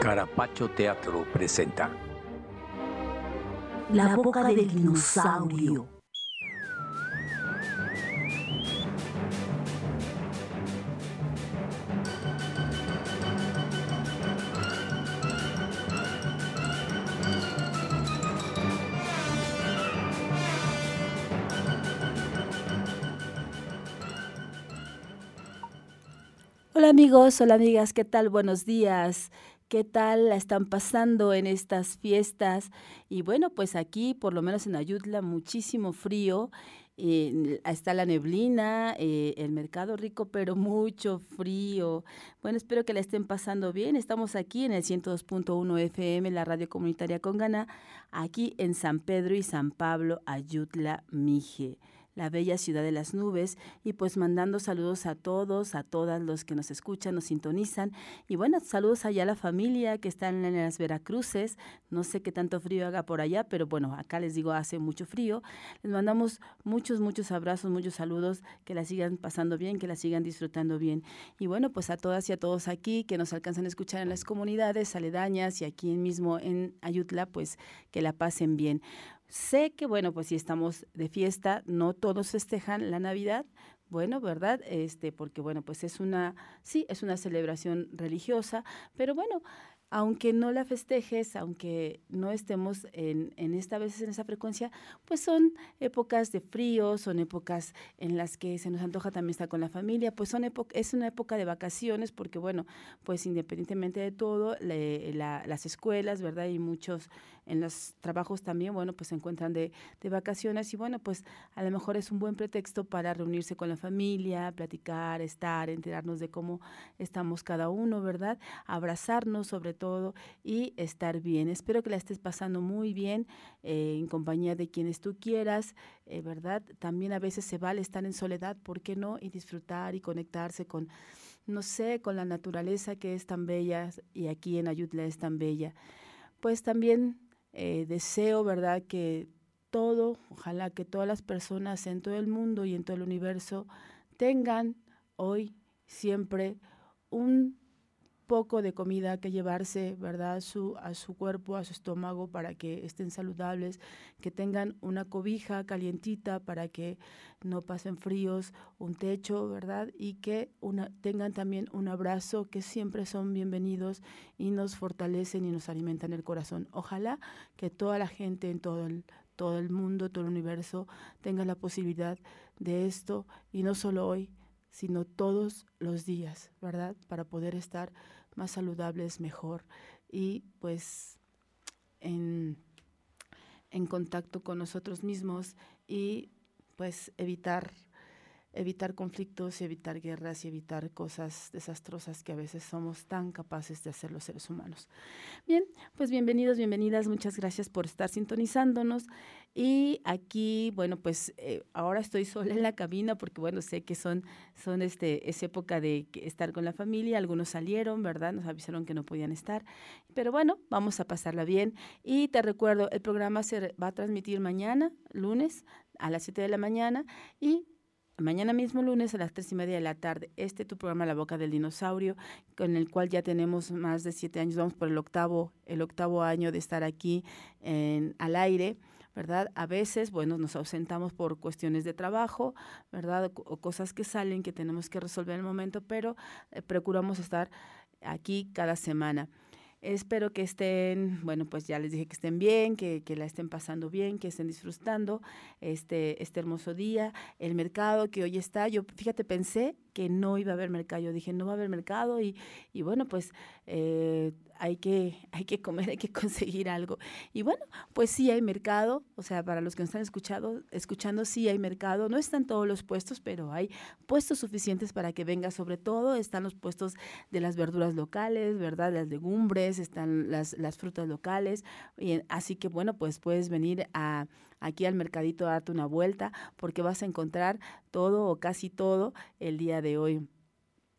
Carapacho Teatro presenta La boca del dinosaurio. Hola amigos, hola amigas, ¿qué tal? Buenos días. ¿Qué tal la están pasando en estas fiestas? Y bueno, pues aquí, por lo menos en Ayutla, muchísimo frío. Está la neblina, el mercado rico, pero mucho frío. Bueno, espero que la estén pasando bien. Estamos aquí en el 102.1 FM, la radio comunitaria Congana, aquí en San Pedro y San Pablo, Ayutla, Mije, la bella ciudad de las nubes, y pues mandando saludos a todos, a todas los que nos escuchan, nos sintonizan, y bueno, saludos allá a la familia que están en las Veracruces. No sé qué tanto frío haga por allá, pero bueno, acá les digo, hace mucho frío. Les mandamos muchos abrazos, muchos saludos, que la sigan pasando bien, que la sigan disfrutando bien, y bueno, pues a todas y a todos aquí que nos alcanzan a escuchar en las comunidades aledañas y aquí mismo en Ayutla, pues que la pasen bien. Sé que, bueno, pues si estamos de fiesta, no todos festejan la Navidad, bueno, ¿verdad? Porque, bueno, pues sí, es una celebración religiosa, pero bueno, aunque no la festejes, aunque no estemos en esta vez en esa frecuencia, pues son épocas de frío, son épocas en las que se nos antoja también estar con la familia, pues es una época de vacaciones, porque bueno, pues independientemente de todo, las escuelas, ¿verdad? Y muchos en los trabajos también, bueno, pues se encuentran de vacaciones, y bueno, pues a lo mejor es un buen pretexto para reunirse con la familia, platicar, enterarnos de cómo estamos cada uno, ¿verdad? Abrazarnos sobre todo y estar bien. Espero que la estés pasando muy bien, en compañía de quienes tú quieras, ¿verdad? También a veces se vale estar en soledad, ¿por qué no? Y disfrutar y conectarse con, no sé, con la naturaleza que es tan bella, y aquí en Ayutla es tan bella. Pues también deseo, ¿verdad?, que ojalá que todas las personas en todo el mundo y en todo el universo tengan hoy, siempre, un poco de comida que llevarse, ¿verdad?, a su cuerpo, a su estómago, para que estén saludables, que tengan una cobija calientita para que no pasen fríos, un techo, ¿verdad?, y que tengan también un abrazo, que siempre son bienvenidos y nos fortalecen y nos alimentan el corazón. Ojalá que toda la gente en todo el mundo, todo el universo, tenga la posibilidad de esto, y no solo hoy, sino todos los días, ¿verdad?, para poder estar más saludables, mejor, y pues en contacto con nosotros mismos, y pues evitar conflictos, evitar guerras y evitar cosas desastrosas que a veces somos tan capaces de hacer los seres humanos. Bien, pues bienvenidos, bienvenidas, muchas gracias por estar sintonizándonos. Y aquí, bueno, pues ahora estoy sola en la cabina porque, bueno, sé que es época de estar con la familia, algunos salieron, ¿verdad? Nos avisaron que no podían estar, pero bueno, vamos a pasarla bien. Y te recuerdo, el programa se va a transmitir mañana, lunes, a las 7 de la mañana, y mañana mismo lunes a las 3:30 de la tarde, tu programa La Boca del Dinosaurio, con el cual ya tenemos más de 7 años, vamos por el octavo año de estar aquí al aire, ¿verdad? A veces, bueno, nos ausentamos por cuestiones de trabajo, ¿verdad? O cosas que salen que tenemos que resolver en el momento, pero procuramos estar aquí cada semana. Espero que estén, bueno, pues ya les dije que estén bien, que la estén pasando bien, que estén disfrutando este hermoso día. El mercado que hoy está, yo, fíjate, pensé que no iba a haber mercado, yo dije, no va a haber mercado, y bueno, pues hay que comer, hay que conseguir algo. Y bueno, pues sí hay mercado, o sea, para los que nos están escuchando, sí hay mercado. No están todos los puestos, pero hay puestos suficientes para que venga. Sobre todo están los puestos de las verduras locales, ¿verdad? Las legumbres, están las frutas locales. Y así que bueno, pues puedes venir aquí al mercadito a darte una vuelta, porque vas a encontrar todo o casi todo el día de hoy.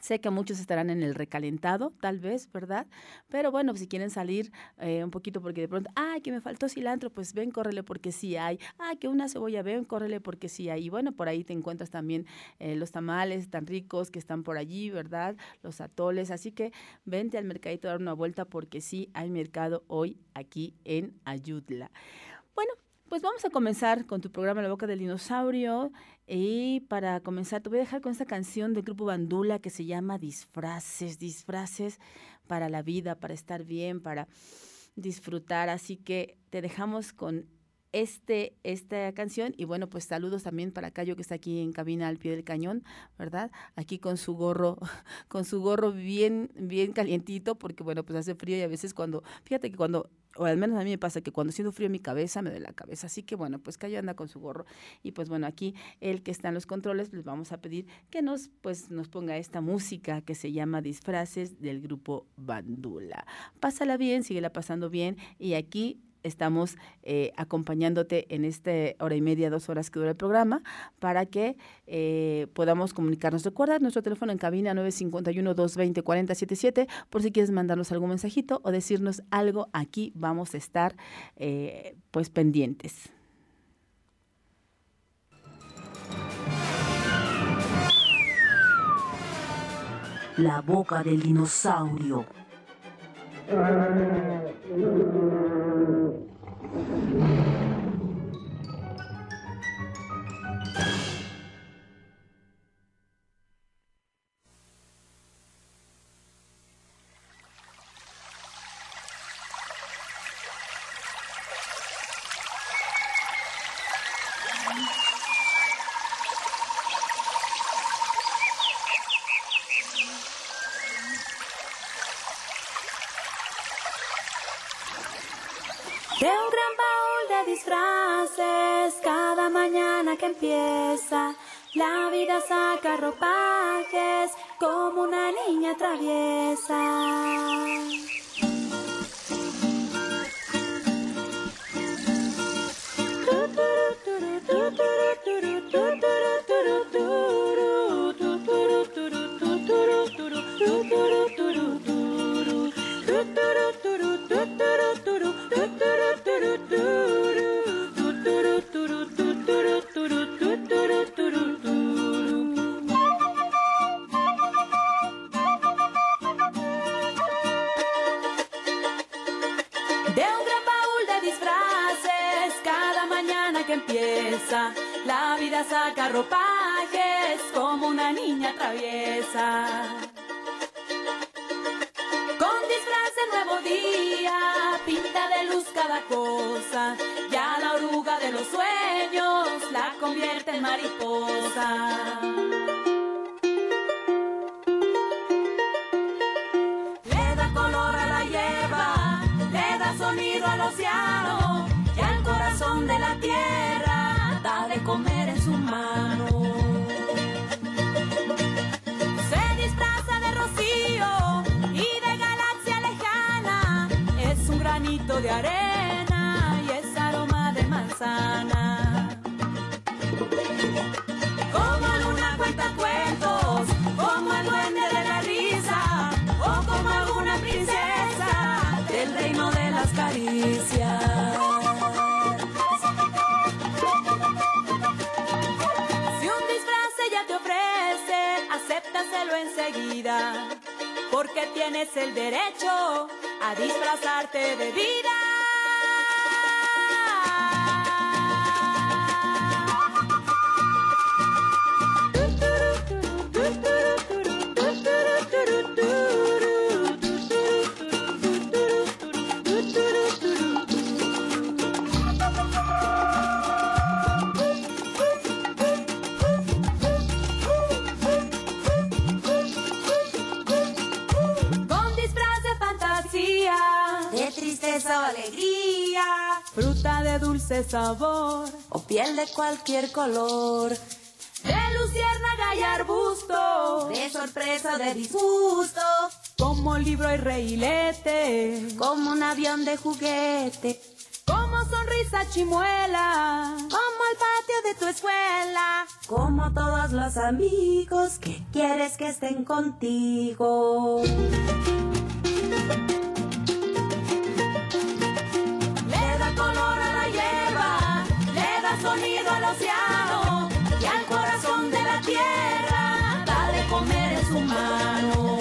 Sé que muchos estarán en el recalentado, tal vez, ¿verdad? Pero bueno, si quieren salir un poquito porque de pronto, ¡ay, que me faltó cilantro! Pues ven, córrele porque sí hay. ¡Ay, que una cebolla! Ven, córrele porque sí hay. Y bueno, por ahí te encuentras también los tamales tan ricos que están por allí, ¿verdad? Los atoles. Así que vente al mercadito a dar una vuelta porque sí hay mercado hoy aquí en Ayutla. Bueno, pues vamos a comenzar con tu programa La Boca del Dinosaurio. Y para comenzar, te voy a dejar con esta canción del grupo Bandula que se llama Disfraces. Disfraces para la vida, para estar bien, para disfrutar. Así que te dejamos con esta canción. Y bueno, pues saludos también para Cayo, que está aquí en cabina al pie del cañón, ¿verdad? Aquí con su gorro bien calientito, porque bueno, pues hace frío y a veces fíjate que cuando, o al menos a mí me pasa que cuando siento frío en mi cabeza, me duele la cabeza. Así que bueno, pues Cayo anda con su gorro. Y pues bueno, aquí el que está en los controles, les vamos a pedir que nos ponga esta música que se llama Disfraces del grupo Bandula. Pásala bien, síguela pasando bien. Y aquí estamos acompañándote en esta hora y media, 2 horas que dura el programa, para que podamos comunicarnos. Recuerda nuestro teléfono en cabina 951-220-4077, por si quieres mandarnos algún mensajito o decirnos algo. Aquí vamos a estar pues pendientes. La Boca del Dinosaurio. De un gran baúl de disfraces, cada mañana que empieza, la vida saca ropajes como una niña traviesa. La vida saca ropajes como una niña traviesa. Con disfraces nuevo día, pinta de luz cada cosa. Ya la oruga de los sueños la convierte en mariposa. Le da color a la hierba, le da sonido al océano y al corazón de la tierra da de comer en su mano. Se disfraza de rocío y de galaxia lejana. Es un granito de arena y es aroma de manzana. Como luna cuenta cuentos, como el duende de la risa, o como alguna princesa del reino de las caricias. Acéptaselo enseguida, porque tienes el derecho a disfrazarte de vida. O alegría, fruta de dulce sabor o piel de cualquier color, de luciérnaga y arbusto, de sorpresa o de disgusto, como libro y reilete, como un avión de juguete, como sonrisa chimuela, como el patio de de tu escuela. Como todos los amigos que quieres que estén contigo. Le da color a la hierba, le da sonido al océano y al corazón de la tierra da de comer en su mano.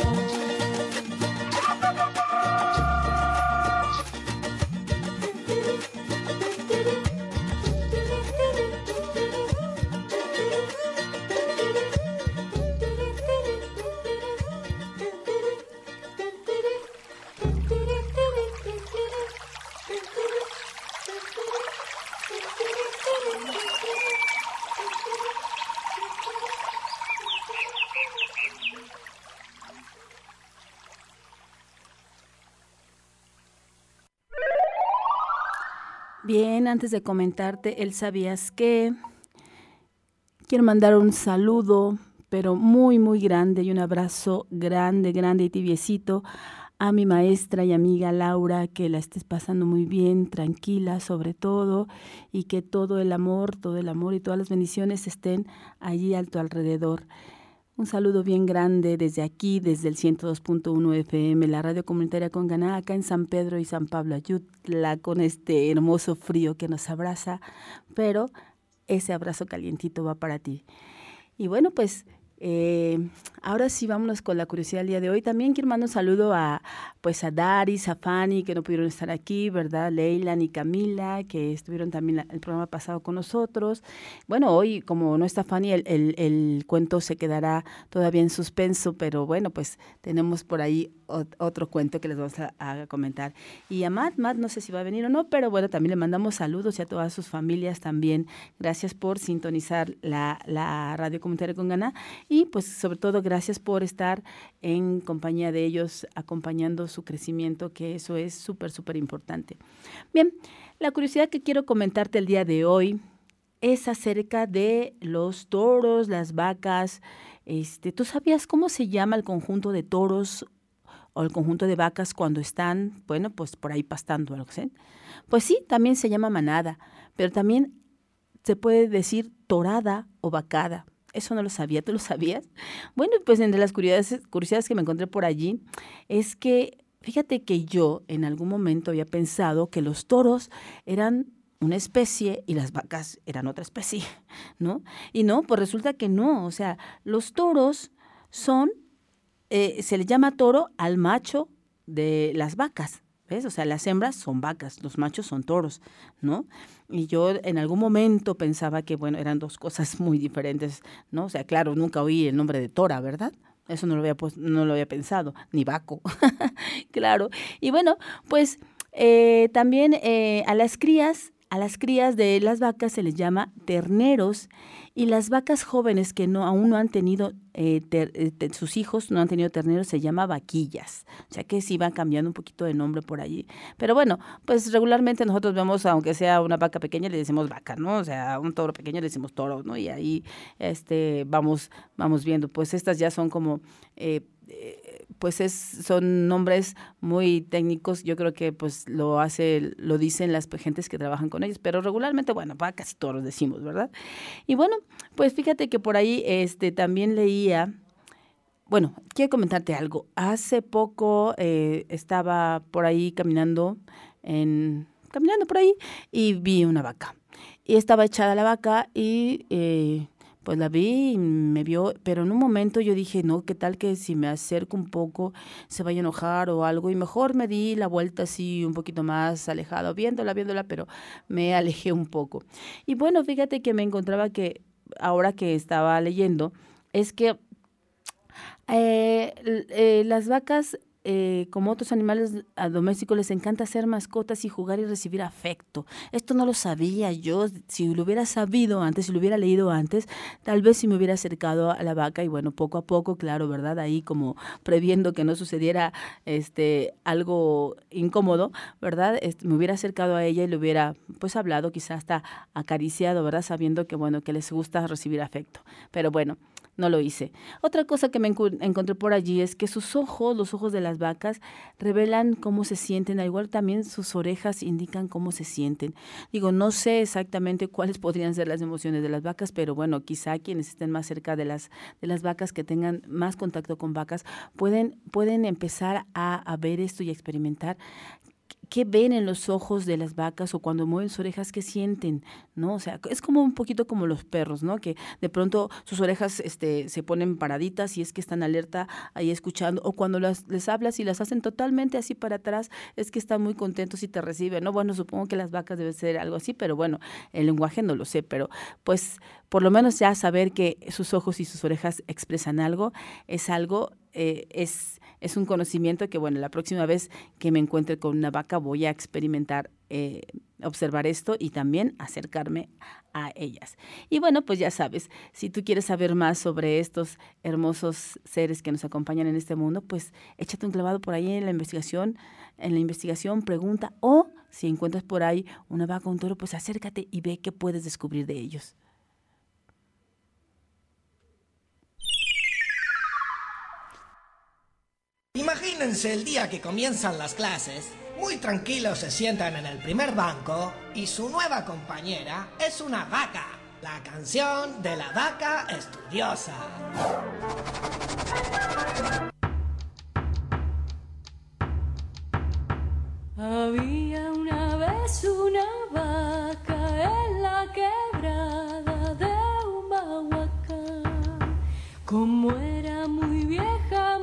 Bien, antes de comentarte el sabías que, quiero mandar un saludo, pero muy, muy grande y un abrazo grande, grande y tibiecito a mi maestra y amiga Laura, que la estés pasando muy bien, tranquila sobre todo, y que todo el amor y todas las bendiciones estén allí a tu alrededor. Un saludo bien grande desde aquí, desde el 102.1 FM, la radio comunitaria Conganá, acá en San Pedro y San Pablo Ayutla, con este hermoso frío que nos abraza, pero ese abrazo calientito va para ti. Y bueno, pues ahora sí vámonos con la curiosidad del día de hoy. También quiero mandar un saludo a Daris, a Fanny, que no pudieron estar aquí, ¿verdad? Leila y Camila, que estuvieron también el programa pasado con nosotros. Bueno, hoy, como no está Fanny, el cuento se quedará todavía en suspenso, pero bueno, pues tenemos por ahí otro cuento que les vamos a comentar. Y a Matt no sé si va a venir o no, pero bueno, también le mandamos saludos y a todas sus familias también. Gracias por sintonizar la radio comunitaria Conganá. Y pues sobre todo gracias por estar en compañía de ellos, acompañando su crecimiento, que eso es súper, súper importante. Bien, la curiosidad que quiero comentarte el día de hoy es acerca de los toros, las vacas. ¿Tú sabías cómo se llama el conjunto de toros o el conjunto de vacas cuando están, bueno, pues por ahí pastando algo, ¿sí? Pues sí, también se llama manada, pero también se puede decir torada o vacada. Eso no lo sabía, ¿tú lo sabías? Bueno, pues entre las curiosidades que me encontré por allí es que, fíjate que yo en algún momento había pensado que los toros eran una especie y las vacas eran otra especie, ¿no? Y no, pues resulta que no, o sea, los toros son, se le llama toro al macho de las vacas, ¿ves? O sea, las hembras son vacas, los machos son toros, ¿no? Y yo en algún momento pensaba que, bueno, eran dos cosas muy diferentes, ¿no? O sea, claro, nunca oí el nombre de tora, ¿verdad? Eso no lo había pensado, ni vaco, claro. Y bueno, pues también a las crías de las vacas se les llama terneros, y las vacas jóvenes que aún no han tenido, sus hijos no han tenido terneros, se llama vaquillas. O sea que sí va cambiando un poquito de nombre por allí. Pero bueno, pues regularmente nosotros vemos, aunque sea una vaca pequeña, le decimos vaca, ¿no? O sea, a un toro pequeño le decimos toro, ¿no? Y ahí vamos viendo. Pues estas ya son como son nombres muy técnicos. Yo creo que pues lo dicen las gentes que trabajan con ellos, pero regularmente, bueno, casi todos los decimos, ¿verdad? Y bueno, pues fíjate que por ahí también leía, bueno, quiero comentarte algo. Hace poco estaba por ahí caminando por ahí y vi una vaca. Y estaba echada la vaca y pues la vi y me vio, pero en un momento yo dije, no, ¿qué tal que si me acerco un poco se vaya a enojar o algo? Y mejor me di la vuelta así un poquito más alejado, viéndola, pero me alejé un poco. Y bueno, fíjate que me encontraba que, ahora que estaba leyendo, es que las vacas, como otros animales domésticos, les encanta ser mascotas y jugar y recibir afecto. Esto no lo sabía yo. Si lo hubiera sabido antes, si lo hubiera leído antes, tal vez si me hubiera acercado a la vaca y bueno, poco a poco, claro, ¿verdad? Ahí como previendo que no sucediera algo incómodo, ¿verdad? Me hubiera acercado a ella y le hubiera pues hablado, quizás hasta acariciado, ¿verdad? Sabiendo que bueno, que les gusta recibir afecto. Pero bueno, no lo hice. Otra cosa que me encontré por allí es que sus ojos, los ojos de las vacas, revelan cómo se sienten, al igual también sus orejas indican cómo se sienten. Digo, no sé exactamente cuáles podrían ser las emociones de las vacas, pero bueno, quizá quienes estén más cerca de las vacas, que tengan más contacto con vacas, pueden empezar a ver esto y a experimentar qué ven en los ojos de las vacas, o cuando mueven sus orejas, qué sienten, ¿no? O sea, es como un poquito como los perros, ¿no? Que de pronto sus orejas se ponen paraditas y es que están alerta ahí escuchando, o cuando les hablas y las hacen totalmente así para atrás, es que están muy contentos y te reciben, ¿no? Bueno, supongo que las vacas debe ser algo así, pero bueno, el lenguaje no lo sé, pero pues por lo menos ya saber que sus ojos y sus orejas expresan algo, es algo, es un conocimiento que, bueno, la próxima vez que me encuentre con una vaca voy a experimentar, observar esto y también acercarme a ellas. Y bueno, pues ya sabes, si tú quieres saber más sobre estos hermosos seres que nos acompañan en este mundo, pues échate un clavado por ahí en la investigación, pregunta, o si encuentras por ahí una vaca o un toro, pues acércate y ve qué puedes descubrir de ellos. Imagínense el día que comienzan las clases, muy tranquilos se sientan en el primer banco y su nueva compañera es una vaca. La canción de la vaca estudiosa. Había una vez una vaca en la quebrada de Humahuacán. Como era muy vieja,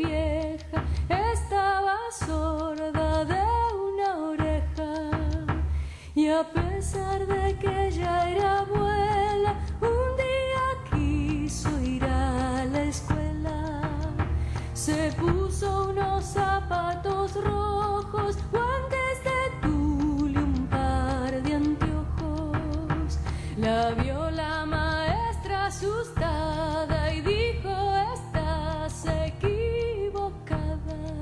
estaba sorda de una oreja. Y a pesar de que ella era abuela, un día quiso ir a la escuela. Se puso unos zapatos rojos, guantes de tul y un par de anteojos. La vio la maestra asustada y dijo: estás equivocada.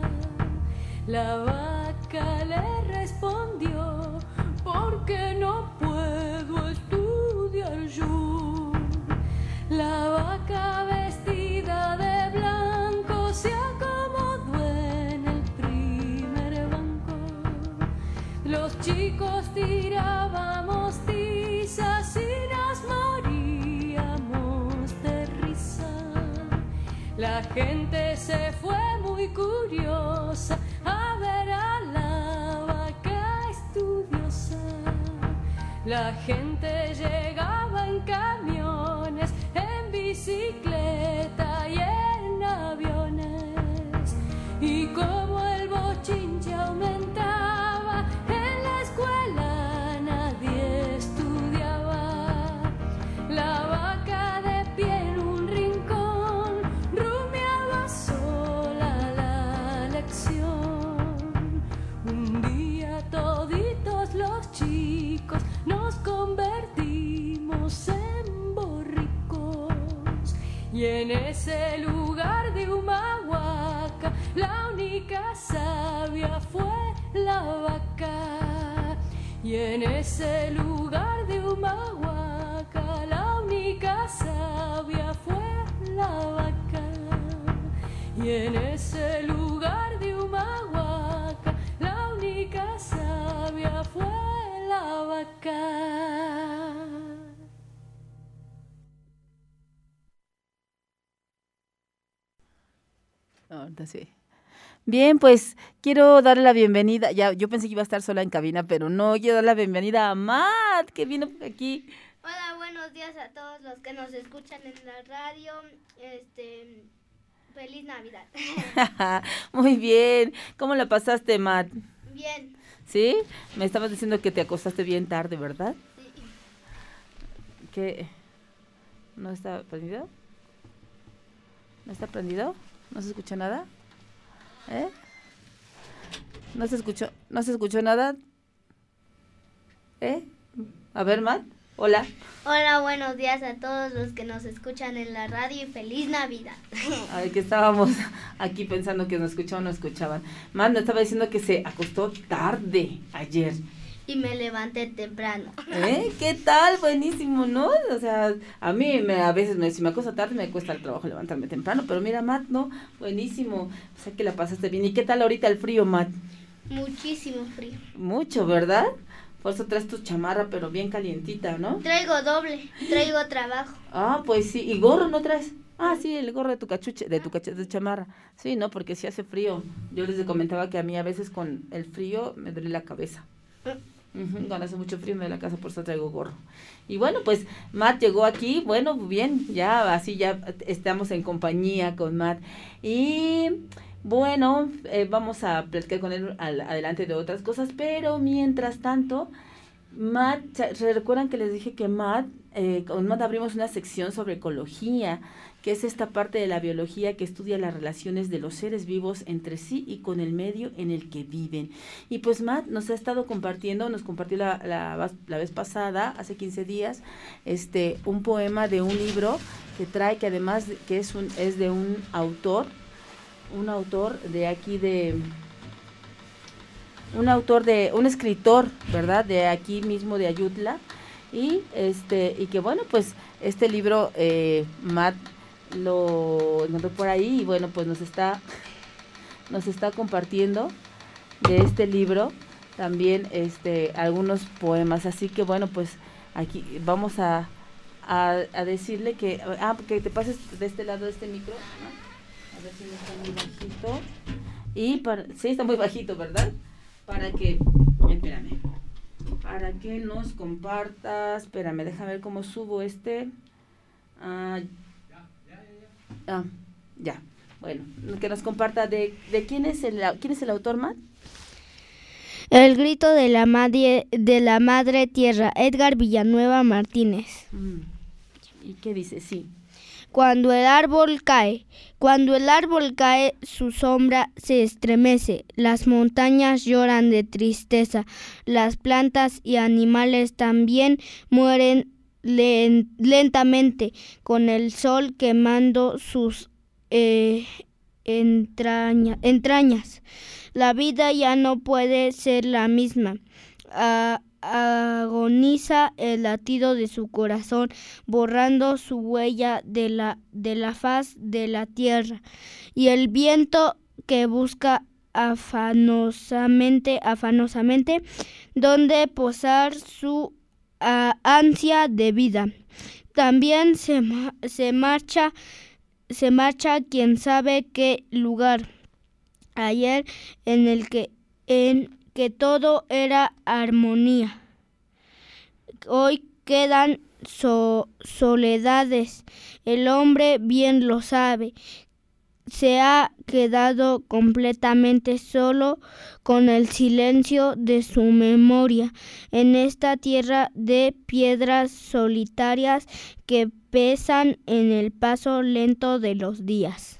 La vaca le respondió: porque no puedo estudiar yo. La vaca vestida de blanco se acomodó en el primer banco. Los chicos tirábamos tizas y nos moríamos de risa. La gente se fue muy curiosa a ver a la vaca estudiosa. La gente llegaba en camiones, en bicicleta y en aviones. Y como el bochinche aumentaba, en la escuela nadie estudiaba. La vaca de pie en un rincón rumiaba sola la lección. Un día toditos los chicos nos convertimos en borricos. Y en ese lugar de Humahuaca la única sabia fue la vaca. Y en ese lugar de Humahuaca la única sabia fue la vaca. Y en ese lugar de Humahuaca la única sabia fue la vaca. Ahorita sí. Bien, pues quiero darle la bienvenida. Ya, yo pensé que iba a estar sola en cabina, pero no, quiero dar la bienvenida a Matt, que vino por aquí. Hola, buenos días a todos los que nos escuchan en la radio. Feliz Navidad. Muy bien. ¿Cómo la pasaste, Matt? Bien. ¿Sí? Me estabas diciendo que te acostaste bien tarde, ¿verdad? Sí. ¿Qué? ¿No está prendido? ¿No está prendido? ¿No se escucha nada? ¿Eh? ¿No se escuchó nada? ¿Eh? A ver, Matt. Hola. Hola, buenos días a todos los que nos escuchan en la radio y feliz Navidad. A ver, que estábamos aquí pensando que nos escuchaban o no escuchaban. Matt nos estaba diciendo que se acostó tarde ayer. y me levanté temprano. ¿Qué tal? Buenísimo, ¿no? O sea, a mí a veces si me acuesto tarde me cuesta el trabajo levantarme temprano, pero mira, Matt, ¿no? Buenísimo. O sea, que la pasaste bien. ¿Y qué tal ahorita el frío, Matt? Muchísimo frío. Mucho, ¿verdad? Por eso traes tu chamarra, pero bien calientita, ¿no? Traigo doble, traigo trabajo. Ah, pues sí. ¿Y gorro no traes? Ah, sí, el gorro de tu de chamarra. Sí, no, porque sí hace frío. Yo les comentaba que a mí a veces con el frío me duele la cabeza. Cuando hace mucho frío me duele la cabeza, por eso traigo gorro. Y bueno, pues Matt llegó aquí, bueno, bien, ya así ya estamos en compañía con Matt. Y bueno, vamos a platicar con él adelante de otras cosas, pero mientras tanto, Matt, ¿se recuerdan que les dije que con Matt abrimos una sección sobre ecología, que es esta parte de la biología que estudia las relaciones de los seres vivos entre sí y con el medio en el que viven? Y pues Matt nos ha estado nos compartió la vez pasada, hace 15 días, un poema de un libro que trae, que además que es de un autor de aquí un escritor, ¿verdad? De aquí mismo de Ayutla, y que bueno, pues este libro Matt lo encontró por ahí y bueno, pues nos está compartiendo de este libro también algunos poemas, así que bueno, pues aquí vamos a decirle que te pases de este lado de este micro, ¿no? A ver si no está muy bajito. Sí, está muy bajito, ¿verdad? Para que nos compartas. Espérame, déjame ver cómo subo ya. Bueno, que nos comparta de quién es el autor, Matt. El grito de la madre tierra, Edgar Villanueva Martínez. ¿Y qué dice? Sí. Cuando el árbol cae, su sombra se estremece, las montañas lloran de tristeza, las plantas y animales también mueren lentamente, con el sol quemando sus entrañas. La vida ya no puede ser la misma. Agoniza el latido de su corazón, borrando su huella de la faz de la tierra, y el viento que busca afanosamente donde posar su ansia de vida. También se marcha quién sabe qué lugar, ayer en que todo era armonía. Hoy quedan soledades, el hombre bien lo sabe, se ha quedado completamente solo con el silencio de su memoria en esta tierra de piedras solitarias que pesan en el paso lento de los días.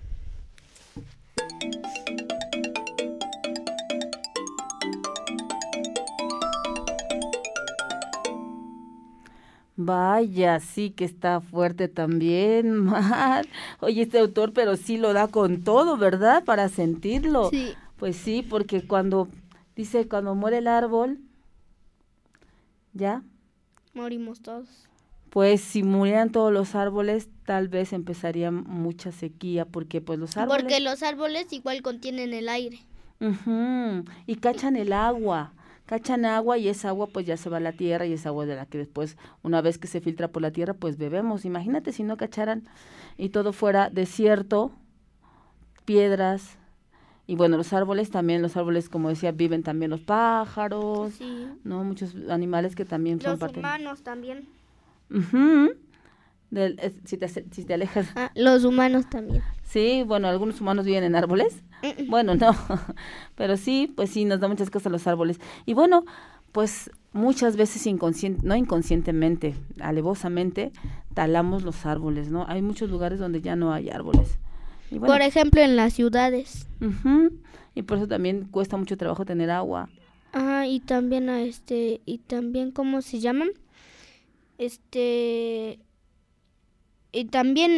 Vaya, sí que está fuerte también, Matt. Oye, este autor, pero sí lo da con todo, ¿verdad? Para sentirlo. Sí. Pues sí, porque cuando muere el árbol, ¿ya? Morimos todos. Pues si murieran todos los árboles, tal vez empezaría mucha sequía, porque pues los árboles... Porque los árboles igual contienen el aire. Y cachan el agua. Cachan agua y esa agua pues ya se va a la tierra y esa agua de la que después, una vez que se filtra por la tierra, pues bebemos. Imagínate si no cacharan y todo fuera desierto, piedras. Y bueno, los árboles, como decía, viven también los pájaros, sí, ¿no? Muchos animales que también son parte. Los humanos también. Si te alejas. Los humanos también. Sí, bueno, algunos humanos viven en árboles. Bueno, no, pero sí, pues sí, nos da muchas cosas los árboles. Y bueno, pues muchas veces no inconscientemente, alevosamente, talamos los árboles, ¿no? Hay muchos lugares donde ya no hay árboles. Y bueno, por ejemplo, en las ciudades. Y por eso también cuesta mucho trabajo tener agua. Y también ¿cómo se llaman? Y también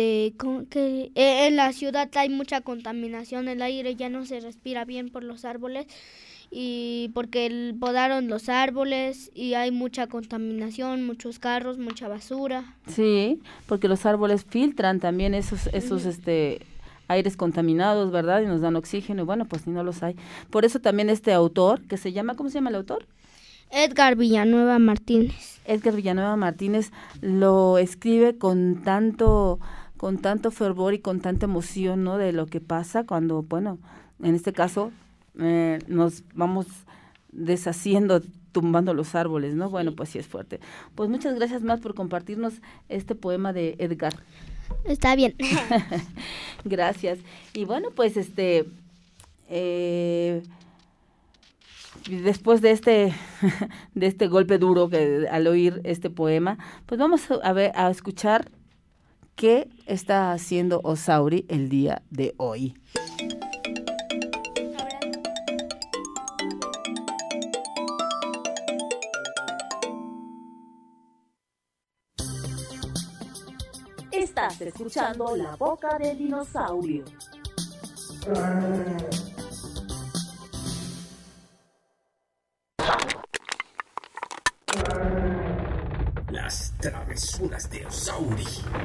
en la ciudad hay mucha contaminación, el aire ya no se respira bien por los árboles y porque podaron los árboles y hay mucha contaminación, muchos carros, mucha basura. Sí, porque los árboles filtran también esos aires contaminados, ¿verdad? Y nos dan oxígeno, y bueno, pues si no los hay. Por eso también este autor, que se llama, ¿cómo se llama el autor? Edgar Villanueva Martínez. Edgar Villanueva Martínez lo escribe con tanto fervor y con tanta emoción, ¿no? De lo que pasa cuando, bueno, en este caso nos vamos deshaciendo, tumbando los árboles, ¿no? Bueno, pues sí es fuerte. Pues muchas gracias, Matt, por compartirnos este poema de Edgar. Está bien. Gracias. Y bueno, pues después de este golpe duro que al oír este poema, pues vamos a escuchar qué está haciendo Osauri el día de hoy. Estás escuchando La Boca del Dinosaurio. Las travesuras de Osauri.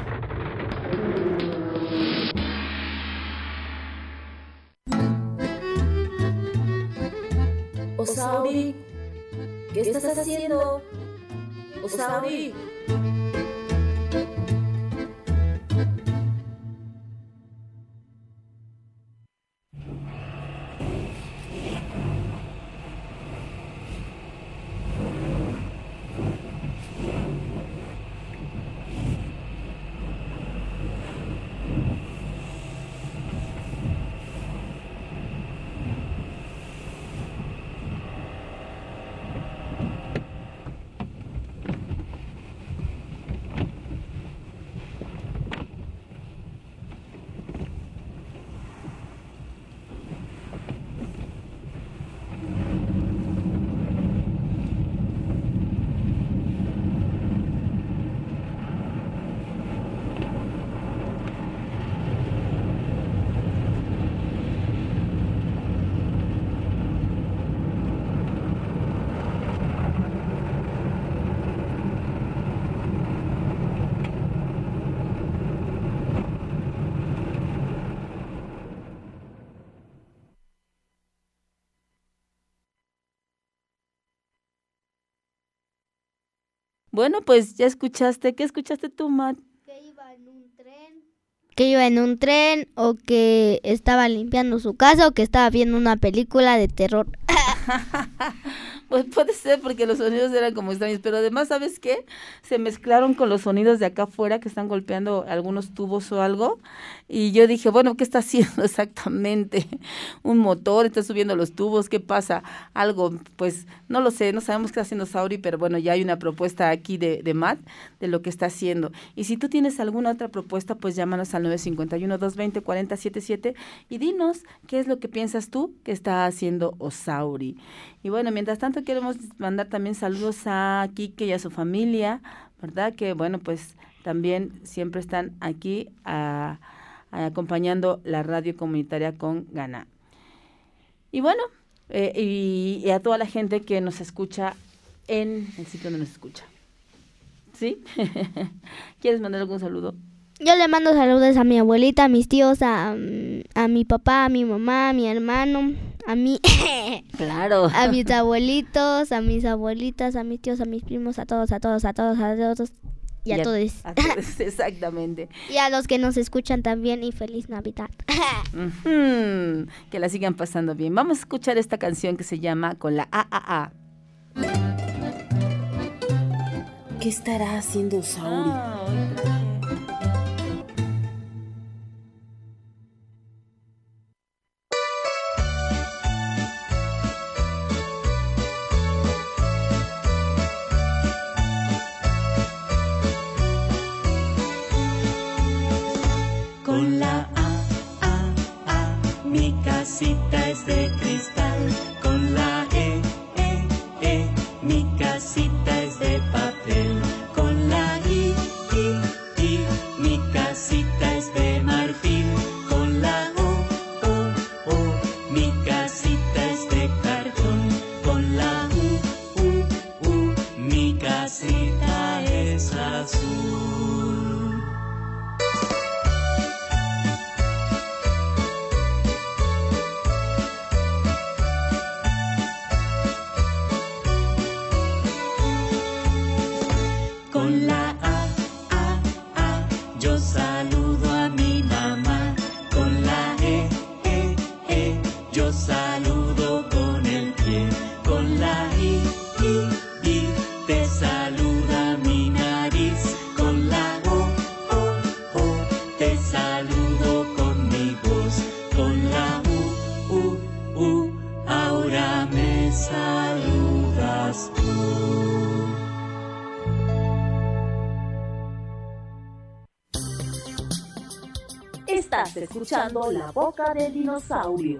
Osauri, ¿qué estás haciendo? Osauri. Bueno, pues ya escuchaste. ¿Qué escuchaste tú, Matt? Que iba en un tren. Que iba en un tren, o que estaba limpiando su casa, o que estaba viendo una película de terror. Pues puede ser, porque los sonidos eran como extraños, pero además, ¿sabes qué? Se mezclaron con los sonidos de acá afuera, que están golpeando algunos tubos o algo, y yo dije, bueno, ¿qué está haciendo exactamente? ¿Un motor? ¿Está subiendo los tubos? ¿Qué pasa? Algo, pues, no lo sé, no sabemos qué está haciendo Sauri, pero bueno, ya hay una propuesta aquí de Matt, de lo que está haciendo. Y si tú tienes alguna otra propuesta, pues llámanos al 951-220-4077 y dinos qué es lo que piensas tú que está haciendo Osauri. Y bueno, mientras tanto queremos mandar también saludos a Kike y a su familia, ¿verdad? Que bueno, pues también siempre están aquí acompañando la radio comunitaria con Gana. Y bueno, y a toda la gente que nos escucha en el sitio donde nos escucha. ¿Sí? ¿Quieres mandar algún saludo? Yo le mando saludos a mi abuelita, a mis tíos, a mi papá, a mi mamá, a mi hermano, a mí, claro, a mis abuelitos, a mis abuelitas, a mis tíos, a mis primos, a todos, y a todos. A todos, exactamente. Y a los que nos escuchan también, y feliz Navidad. Que la sigan pasando bien. Vamos a escuchar esta canción que se llama Con la AAA. ¿Qué estará haciendo Sauri? Con la A, mi casita es de cristal. Con la E, mi casita es de papel. Con la I, ahora me saludas tú. Estás escuchando La Boca del Dinosaurio.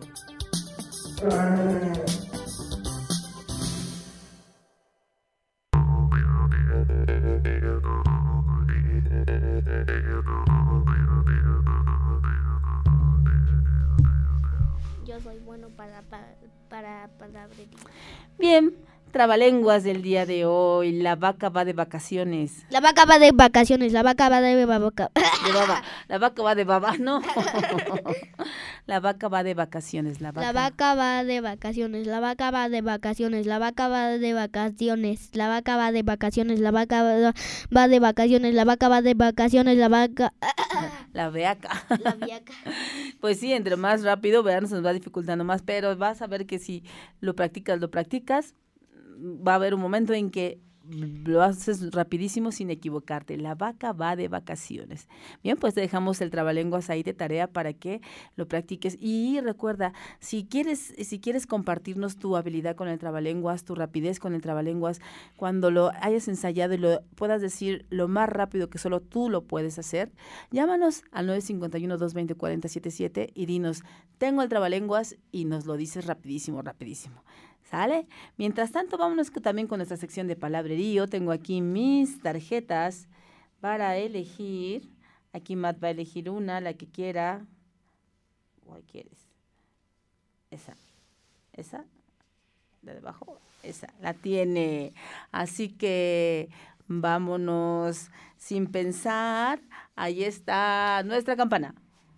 Yo soy bueno para palabrería. Bien, trabalenguas del día de hoy. La vaca va de vacaciones. La vaca va de vacaciones, la vaca va de vaca. De baba. La vaca va de baba, no. La vaca va de vacaciones. La vaca va de vacaciones, la vaca va de vacaciones, la vaca va de vacaciones, la vaca va de vacaciones, la vaca va de vacaciones, la vaca va de vacaciones, la vaca... La beaca. La viaca. Pues sí, entre más rápido, vean, se nos va dificultando más, pero vas a ver que si lo practicas, va a haber un momento en que lo haces rapidísimo sin equivocarte. La vaca va de vacaciones. Bien, pues te dejamos el trabalenguas ahí de tarea para que lo practiques. Y recuerda, si quieres compartirnos tu habilidad con el trabalenguas, tu rapidez con el trabalenguas, cuando lo hayas ensayado y lo puedas decir lo más rápido que solo tú lo puedes hacer, llámanos al 951-220-4077 y dinos, tengo el trabalenguas, y nos lo dices rapidísimo. ¿Sale? Mientras tanto, vámonos también con nuestra sección de palabrerío. Tengo aquí mis tarjetas para elegir. Aquí Matt va a elegir una, la que quiera. ¿Cuál quieres? Esa. ¿La de abajo? Esa, la tiene. Así que vámonos sin pensar. Ahí está nuestra campana.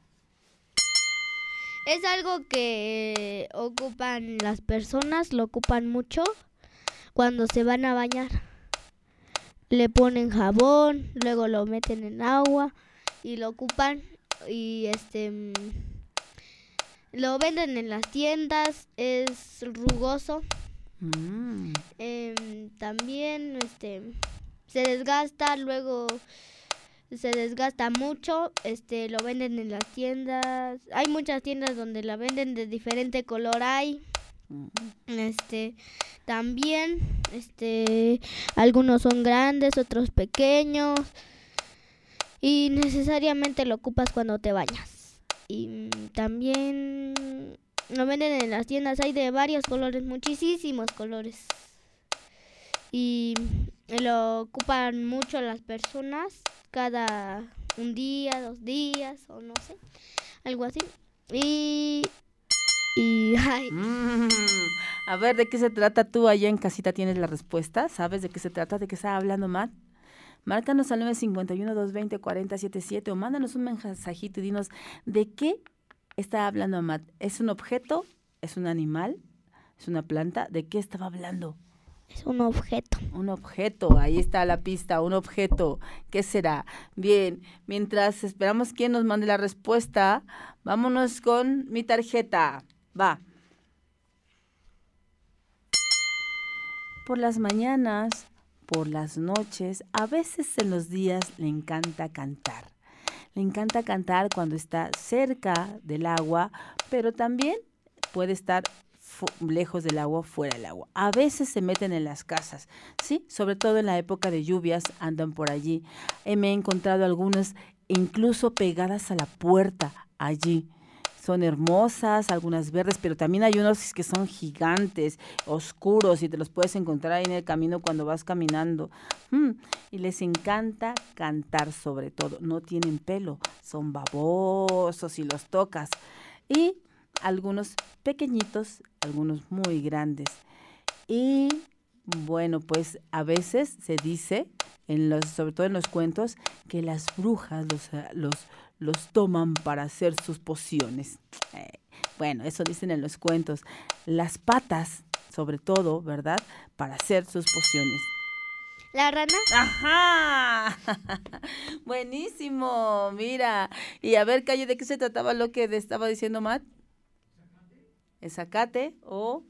Es algo que ocupan las personas, lo ocupan mucho cuando se van a bañar. Le ponen jabón, luego lo meten en agua y lo ocupan y lo venden en las tiendas, es rugoso. También se desgasta, luego se desgasta mucho, lo venden en las tiendas. Hay muchas tiendas donde la venden de diferente color también, algunos son grandes, otros pequeños. Y necesariamente lo ocupas cuando te bañas. Y también lo venden en las tiendas, hay de varios colores, muchísimos colores. Y lo ocupan mucho las personas, cada un día, 2 días, o no sé, algo así. A ver, ¿de qué se trata? Tú allá en casita tienes la respuesta. ¿Sabes de qué se trata? ¿De qué está hablando Matt? Márcanos al 951-220-4077 o mándanos un mensajito y dinos de qué está hablando Matt. ¿Es un objeto? ¿Es un animal? ¿Es una planta? ¿De qué estaba hablando? Es un objeto. Un objeto, ahí está la pista, un objeto. ¿Qué será? Bien, mientras esperamos quien nos mande la respuesta, vámonos con mi tarjeta. Va. Por las mañanas, por las noches, a veces en los días le encanta cantar. Le encanta cantar cuando está cerca del agua, pero también puede estar lejos del agua, fuera del agua. A veces se meten en las casas, ¿sí? Sobre todo en la época de lluvias andan por allí. Me he encontrado algunas incluso pegadas a la puerta allí. Son hermosas, algunas verdes, pero también hay unos que son gigantes, oscuros, y te los puedes encontrar ahí en el camino cuando vas caminando. Y les encanta cantar sobre todo. No tienen pelo, son babosos si los tocas. Y algunos pequeñitos, algunos muy grandes. Y bueno, pues a veces se dice, sobre todo en los cuentos, que las brujas los toman para hacer sus pociones. Bueno, eso dicen en los cuentos. Las patas, sobre todo, ¿verdad? Para hacer sus pociones. ¿La rana? ¡Ajá! Buenísimo, mira. Y a ver, Calle, ¿de qué se trataba lo que estaba diciendo Matt? ¿Zacate o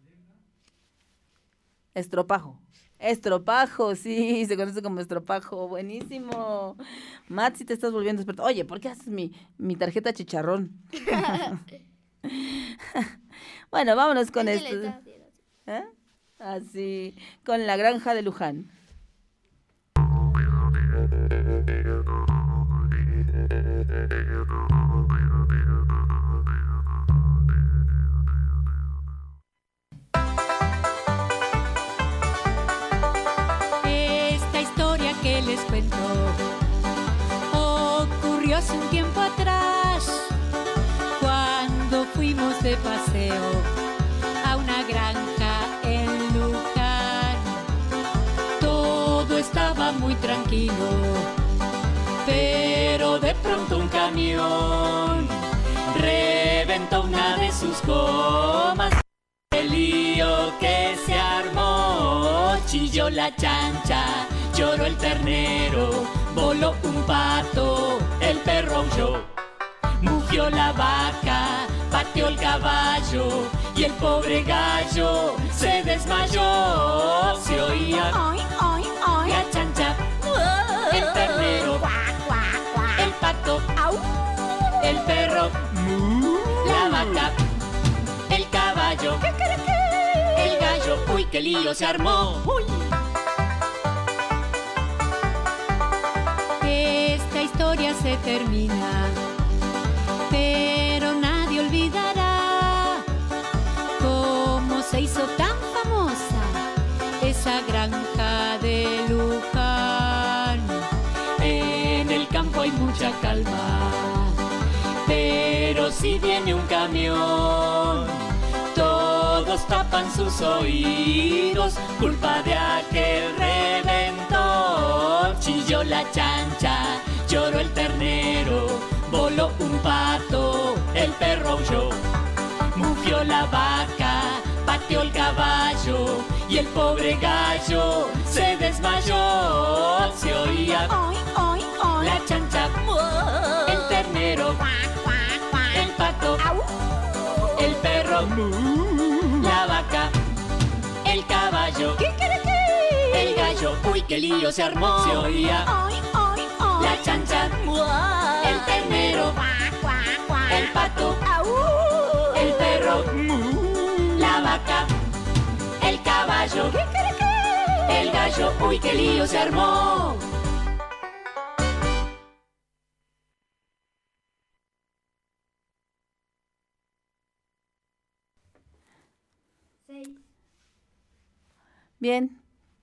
estropajo? Estropajo, sí, se conoce como estropajo. Buenísimo. Matt, si te estás volviendo experto. Oye, ¿por qué haces mi tarjeta chicharrón? Bueno, vámonos con esto. ¿Eh? Así, con La Granja de Luján. Esta historia que les cuento ocurrió hace un tiempo atrás, cuando fuimos de paseo a una granja en Luján. Todo estaba muy tranquilo, pero de pronto un camión reventó una de sus gomas. El lío que se armó, chilló la chancha, lloró el ternero, voló un pato, el perro aulló, mugió la vaca, pateó el caballo y el pobre gallo se desmayó. Se oía la chancha, el ternero, el pato, el perro, la vaca, el caballo, el gallo. Uy, qué lío se armó. Uy. Esta historia se termina, pero nadie olvidará cómo se hizo tan famosa esa granja de Luján. En el campo hay mucha calma, pero si viene un camión, todos tapan sus oídos, culpa de aquel reventón. Chilló la chancha, lloró el ternero, voló un pato, el perro aulló, mugió la vaca, pateó el caballo y el pobre gallo se desmayó. Se oía la chancha, el ternero, el pato, el perro, la vaca, el caballo, el gallo. Uy, qué lío se armó. Se oía la chancha, el ternero, el pato, el perro, la vaca, el caballo, el gallo. Uy, qué lío se armó. Bien.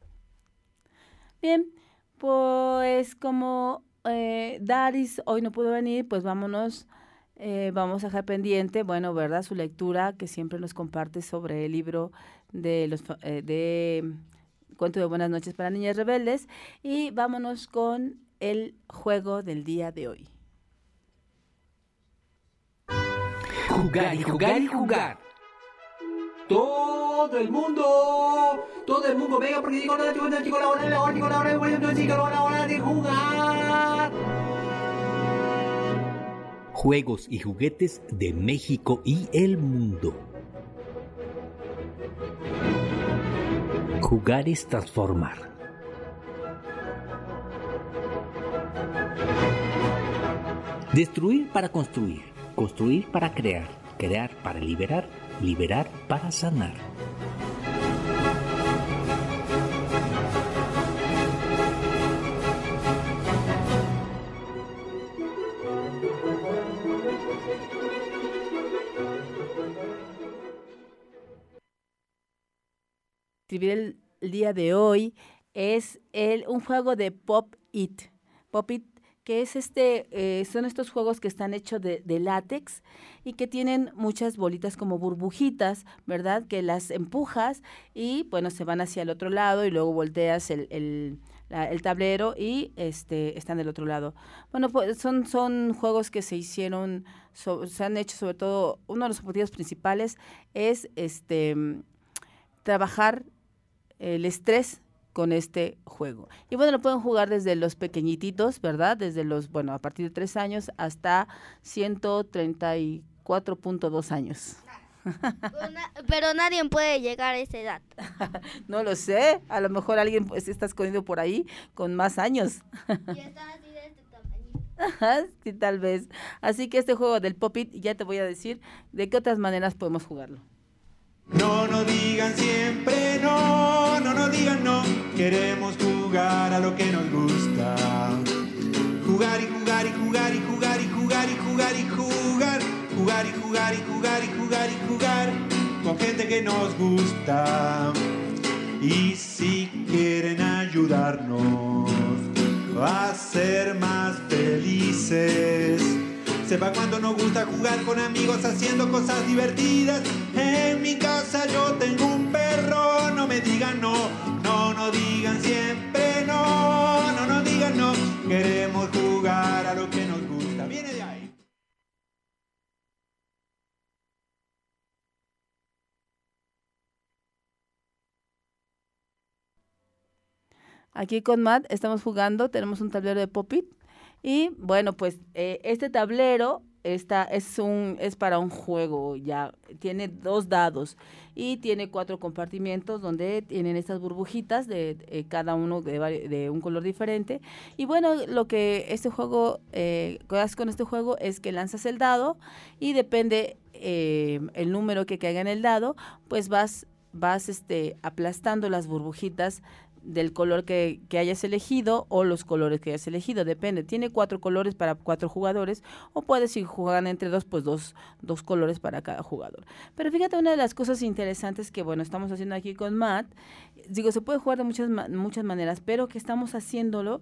Bien, pues como Daris hoy no pudo venir, pues vámonos, vamos a dejar pendiente, bueno, ¿verdad? Su lectura que siempre nos comparte sobre el libro de los de Cuento de Buenas Noches para Niñas Rebeldes, y vámonos con el juego del día de hoy. Jugar y jugar y jugar. Todo el mundo, venga, porque digo, la hora de jugar. Juegos y juguetes de México y el mundo. Jugar es transformar. Destruir para construir, construir para crear, crear para liberar, liberar para sanar. Escribir el día de hoy es un juego de Pop It. Pop It, que es son estos juegos que están hechos de látex y que tienen muchas bolitas como burbujitas, ¿verdad? Que las empujas y, bueno, se van hacia el otro lado y luego volteas el tablero y están del otro lado. Bueno, pues son juegos que se hicieron, se han hecho sobre todo, uno de los objetivos principales es trabajar el estrés con este juego. Y bueno, lo pueden jugar desde los pequeñititos, ¿verdad? Desde a partir de 3 años hasta 134.2 años. Pero nadie puede llegar a esa edad. No lo sé, a lo mejor alguien está escondido por ahí con más años. Y está así de este tamaño. Sí, tal vez. Así que este juego del Pop It, ya te voy a decir de qué otras maneras podemos jugarlo. No nos digan siempre no, no nos digan no. Queremos jugar a lo que nos gusta. Jugar y jugar y jugar y jugar y jugar y jugar y jugar. Jugar y jugar y jugar y jugar y jugar con gente que nos gusta. Y si quieren ayudarnos a ser más felices, sepa cuánto nos gusta jugar con amigos haciendo cosas divertidas. En mi casa yo tengo un perro, no me digan no, no nos digan siempre no, no nos digan no. Queremos jugar a lo que nos gusta. Viene de ahí. Aquí con Matt estamos jugando, tenemos un tablero de Pop-It y bueno, pues este tablero es para un juego, ya tiene 2 dados y tiene 4 compartimientos donde tienen estas burbujitas de cada uno de un color diferente. Y bueno, lo que este juego, haces con este juego es que lanzas el dado y depende el número que caiga en el dado, pues vas aplastando las burbujitas del color que hayas elegido o los colores que hayas elegido, depende. Tiene 4 colores para 4 jugadores o puedes, si juegan entre 2, pues dos colores para cada jugador. Pero fíjate, una de las cosas interesantes que, bueno, estamos haciendo aquí con Matt, digo, se puede jugar de muchas maneras, pero que estamos haciéndolo,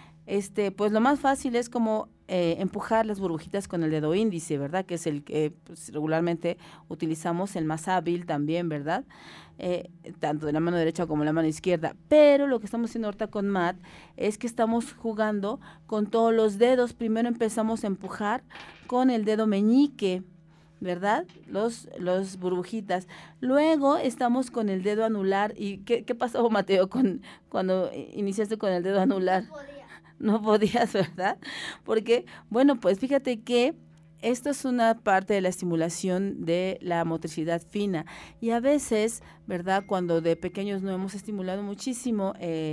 pues lo más fácil es como empujar las burbujitas con el dedo índice, ¿verdad? Que es el que pues, regularmente utilizamos, el más hábil también, ¿verdad? Tanto de la mano derecha como la mano izquierda. Pero lo que estamos haciendo ahorita con Matt es que estamos jugando con todos los dedos. Primero empezamos a empujar con el dedo meñique, ¿verdad? Los burbujitas. Luego estamos con el dedo anular. ¿Y qué pasó, Mateo, cuando iniciaste con el dedo anular? No podías, ¿verdad? Porque, bueno, pues fíjate que esto es una parte de la estimulación de la motricidad fina y a veces, ¿verdad? Cuando de pequeños no hemos estimulado muchísimo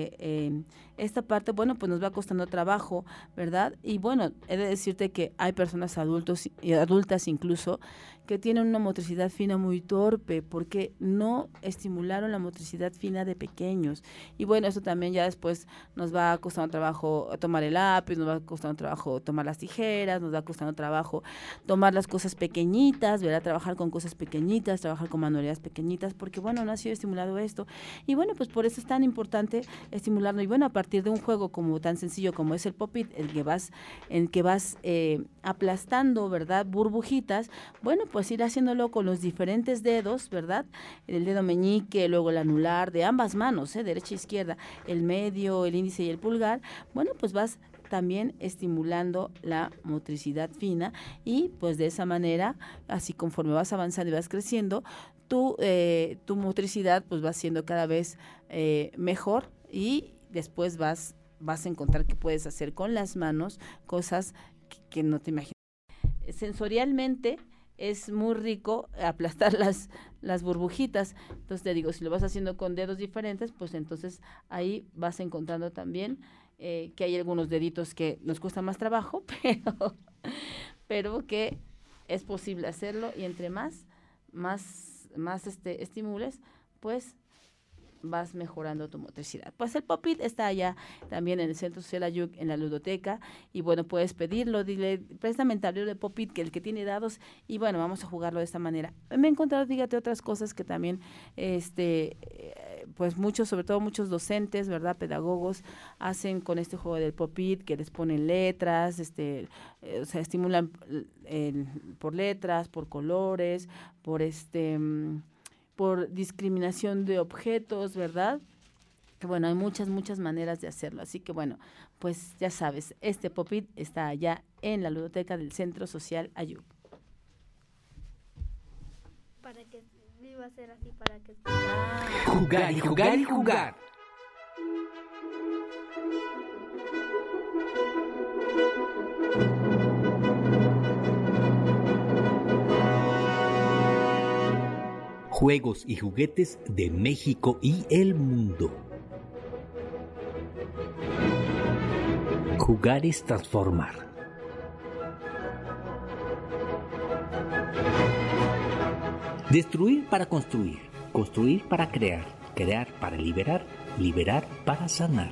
esta parte, bueno, pues nos va costando trabajo, ¿verdad? Y bueno, he de decirte que hay personas adultas incluso que tienen una motricidad fina muy torpe porque no estimularon la motricidad fina de pequeños. Y bueno, eso también ya después nos va costando trabajo tomar el lápiz, nos va costando trabajo tomar las tijeras, nos va costando trabajo tomar las cosas pequeñitas, ¿verdad? Trabajar con cosas pequeñitas, trabajar con manualidades pequeñitas, porque bueno, no ha sido estimulado esto. Y bueno, pues por eso es tan importante estimularlo. Y bueno, a partir de un juego como tan sencillo como es el Pop-It, en que vas aplastando, ¿verdad? Burbujitas, bueno, pues ir haciéndolo con los diferentes dedos, ¿verdad? El dedo meñique, luego el anular, de ambas manos, derecha e izquierda, el medio, el índice y el pulgar, bueno, pues vas también estimulando la motricidad fina y pues de esa manera, así conforme vas avanzando y vas creciendo, tu motricidad pues va siendo cada vez mejor y después vas a encontrar que puedes hacer con las manos cosas que no te imaginas. Sensorialmente es muy rico aplastar las burbujitas. Entonces te digo, si lo vas haciendo con dedos diferentes, pues entonces ahí vas encontrando también que hay algunos deditos que nos cuesta más trabajo, pero que es posible hacerlo y entre más estimules, pues vas mejorando tu motricidad. Pues el Pop-It está allá también en el Centro Social Ayuc, en la ludoteca, y bueno, puedes pedirlo, dile, préstame el tablero de Pop-It, que el que tiene dados, y bueno, vamos a jugarlo de esta manera. Me he encontrado, fíjate, otras cosas que también, pues sobre todo muchos docentes, ¿verdad?, pedagogos, hacen con este juego del Pop-It, que les ponen letras, o sea, estimulan por letras, por colores, por discriminación de objetos, ¿verdad? Que bueno, hay muchas maneras de hacerlo. Así que bueno, pues ya sabes, este Pop-It está allá en la ludoteca del Centro Social Ayuc. Para que iba a ser así, para que... Jugar y jugar y jugar. Juegos y juguetes de México y el mundo. Jugar es transformar. Destruir para construir, construir para crear, crear para liberar, liberar para sanar.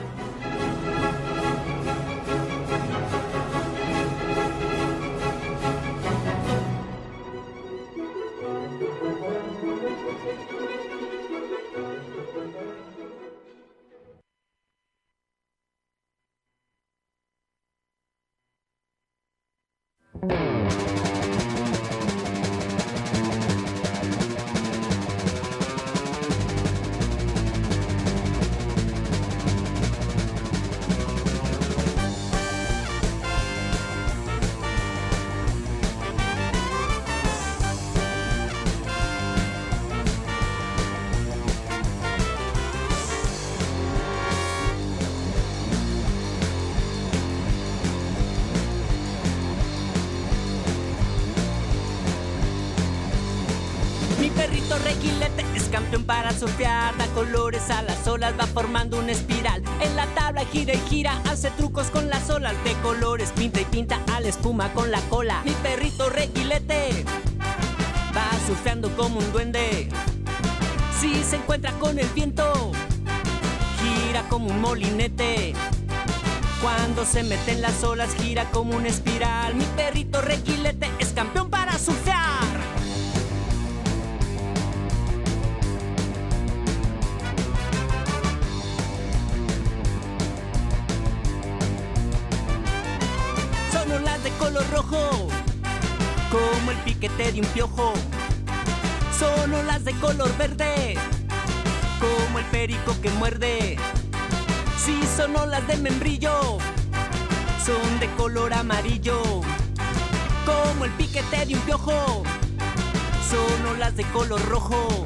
Reguilete es campeón para surfear, da colores a las olas, va formando una espiral. En la tabla gira y gira, hace trucos con las olas de colores, pinta y pinta a la espuma con la cola. Mi perrito Reguilete va surfeando como un duende. Si se encuentra con el viento, gira como un molinete. Cuando se mete en las olas, gira como una espiral. Mi perrito Reguilete es campeón para surfear. Color rojo, como el piquete de un piojo. Son olas de color verde, como el perico que muerde. Si son olas de membrillo, son de color amarillo, como el piquete de un piojo. Son olas de color rojo.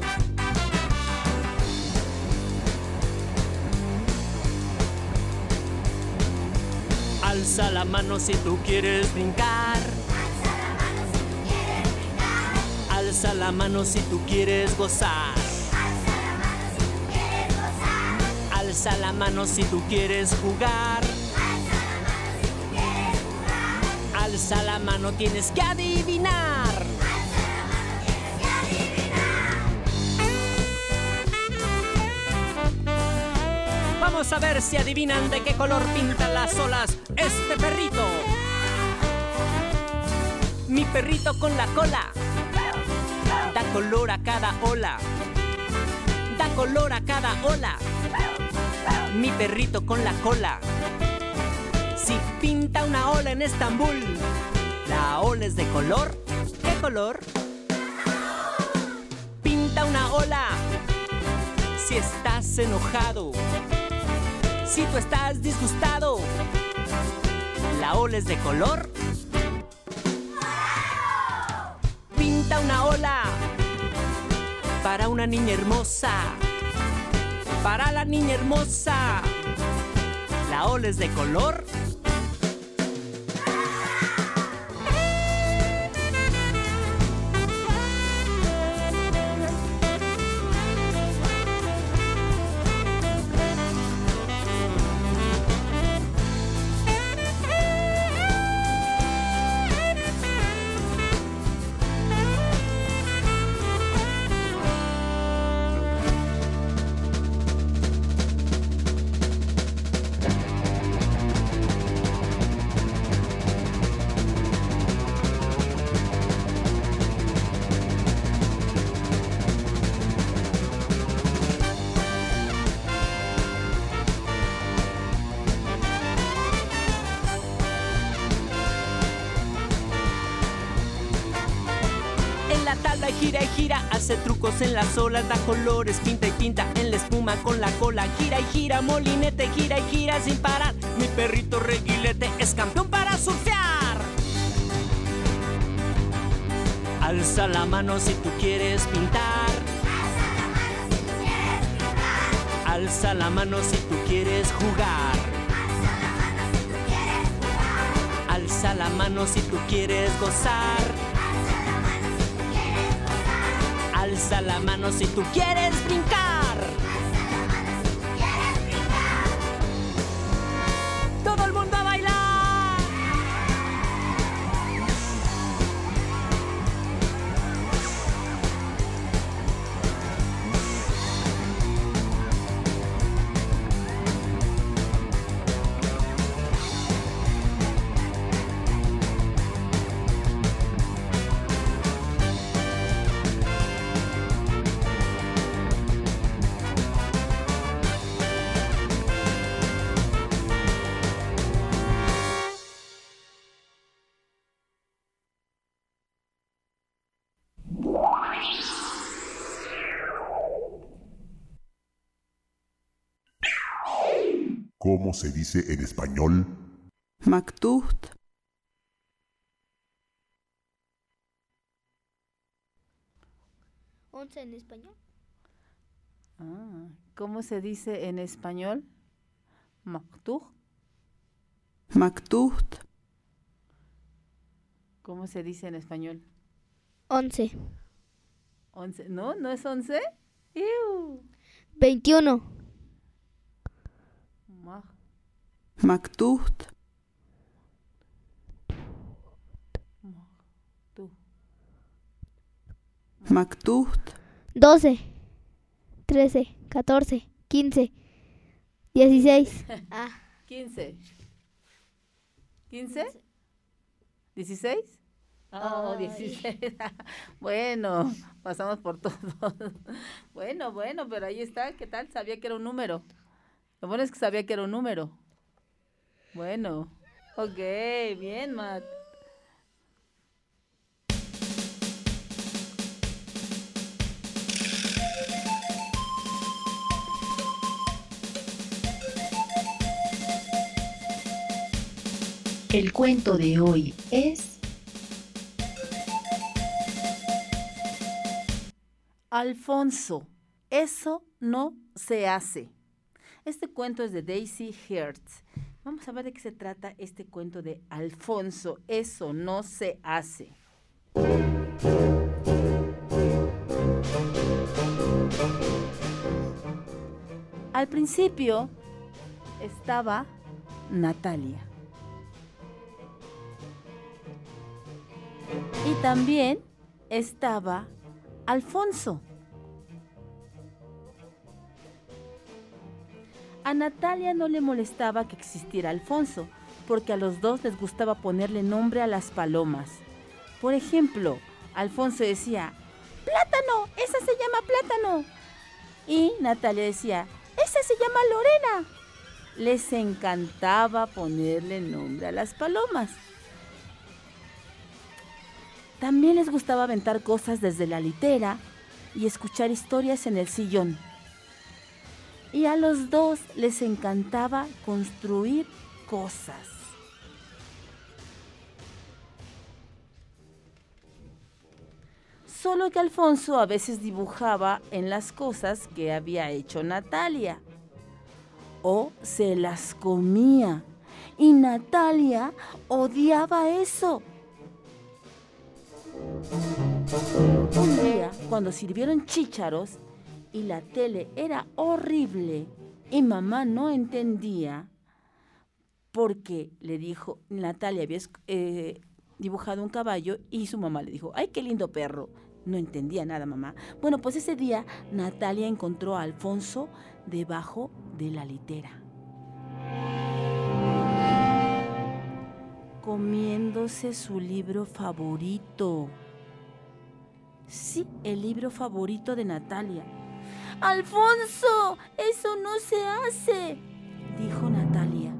Alza la mano si tú quieres brincar. Alza la mano si tú quieres gozar. Alza la mano si tú quieres jugar. Alza la mano, tienes que adivinar. Vamos a ver si adivinan de qué color pintan las olas este perrito. Mi perrito con la cola da color a cada ola. Da color a cada ola. Mi perrito con la cola. Si pinta una ola en Estambul, la ola es de color. ¿Qué color? Pinta una ola si estás enojado. Si tú estás disgustado, la ola es de color. Pinta una ola para una niña hermosa. Para la niña hermosa, la ola es de color. Gira y gira, hace trucos en las olas, da colores, pinta y pinta en la espuma con la cola. Gira y gira, molinete, gira y gira sin parar. Mi perrito Reguilete es campeón para surfear. Alza la mano si tú quieres pintar. Alza la mano si tú quieres jugar. Alza la mano si tú quieres gozar. Alza la mano si tú quieres brincar. Todo el mundo a bailar. ¿Cómo se dice en español? Maktuht. ¿11 en español? ¿Cómo se dice en español? Maktuht. Maktuht. ¿Cómo se dice en español? 11. 11. ¿No? ¿No es 11? ¡Iu! 21. Maktuht. Maktuht. 12. 13. 14. 15. 16. 15. ¿15? ¿16? Oh, 16. Bueno, pasamos por todo. Bueno, pero ahí está. ¿Qué tal? Sabía que era un número. Lo bueno es que sabía que era un número. Bueno, ok, bien, Matt. El cuento de hoy es Alfonso, eso no se hace. Este cuento es de Daisy Hertz. Vamos a ver de qué se trata este cuento de Alfonso, eso no se hace. Al principio estaba Natalia. Y también estaba Alfonso. A Natalia no le molestaba que existiera Alfonso, porque a los dos les gustaba ponerle nombre a las palomas. Por ejemplo, Alfonso decía, ¡plátano! ¡Esa se llama plátano! Y Natalia decía, ¡esa se llama Lorena! Les encantaba ponerle nombre a las palomas. También les gustaba aventar cosas desde la litera y escuchar historias en el sillón. Y a los dos les encantaba construir cosas. Solo que Alfonso a veces dibujaba en las cosas que había hecho Natalia. O se las comía. Y Natalia odiaba eso. Un día, cuando sirvieron chícharos y la tele era horrible y mamá no entendía porque le dijo, Natalia había dibujado un caballo y su mamá le dijo, ¡ay, qué lindo perro! No entendía nada mamá. Bueno, pues ese día Natalia encontró a Alfonso debajo de la litera, comiéndose su libro favorito. Sí, el libro favorito de Natalia. ¡Alfonso! ¡Eso no se hace!, dijo Natalia.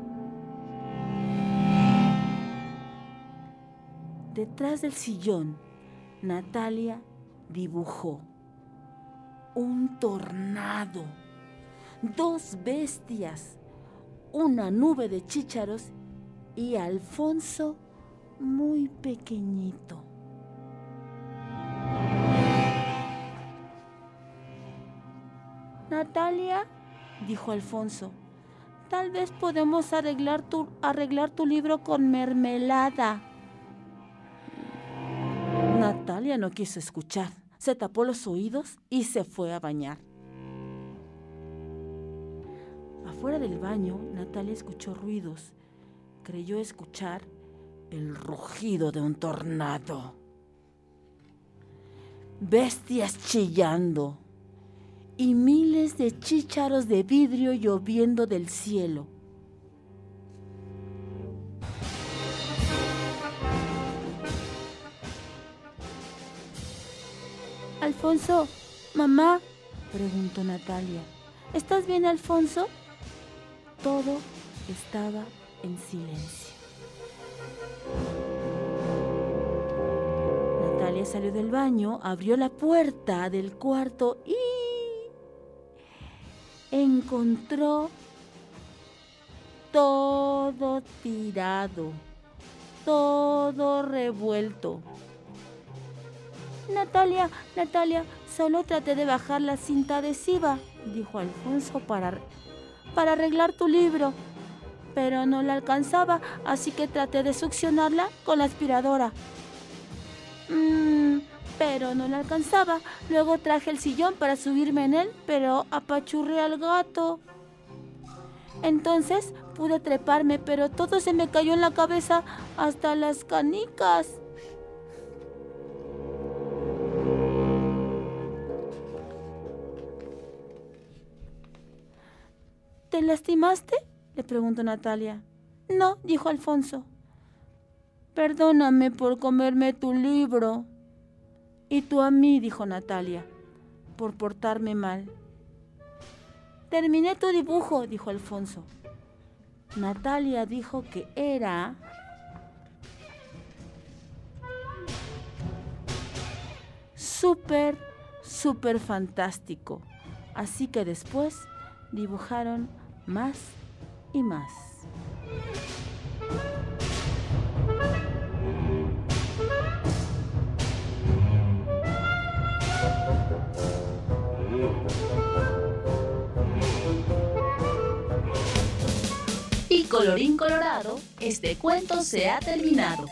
Detrás del sillón, Natalia dibujó un tornado, 2 bestias, una nube de chícharos y Alfonso muy pequeñito. Natalia, dijo Alfonso, tal vez podemos arreglar tu libro con mermelada. Natalia no quiso escuchar, se tapó los oídos y se fue a bañar. Afuera del baño, Natalia escuchó ruidos. Creyó escuchar el rugido de un tornado. Bestias chillando y miles de chícharos de vidrio lloviendo del cielo. Alfonso, mamá, preguntó Natalia, ¿estás bien, Alfonso? Todo estaba en silencio. Natalia salió del baño, abrió la puerta del cuarto y encontró todo tirado, todo revuelto. Natalia, solo traté de bajar la cinta adhesiva, dijo Alfonso para arreglar tu libro, pero no la alcanzaba, así que traté de succionarla con la aspiradora. Pero no la alcanzaba. Luego traje el sillón para subirme en él, pero apachurré al gato. Entonces pude treparme, pero todo se me cayó en la cabeza, hasta las canicas. ¿Te lastimaste?, le preguntó Natalia. No, dijo Alfonso. Perdóname por comerme tu libro. Y tú a mí, dijo Natalia, por portarme mal. Terminé tu dibujo, dijo Alfonso. Natalia dijo que era súper fantástico. Así que después dibujaron más y más. Y colorín colorado, este cuento se ha terminado.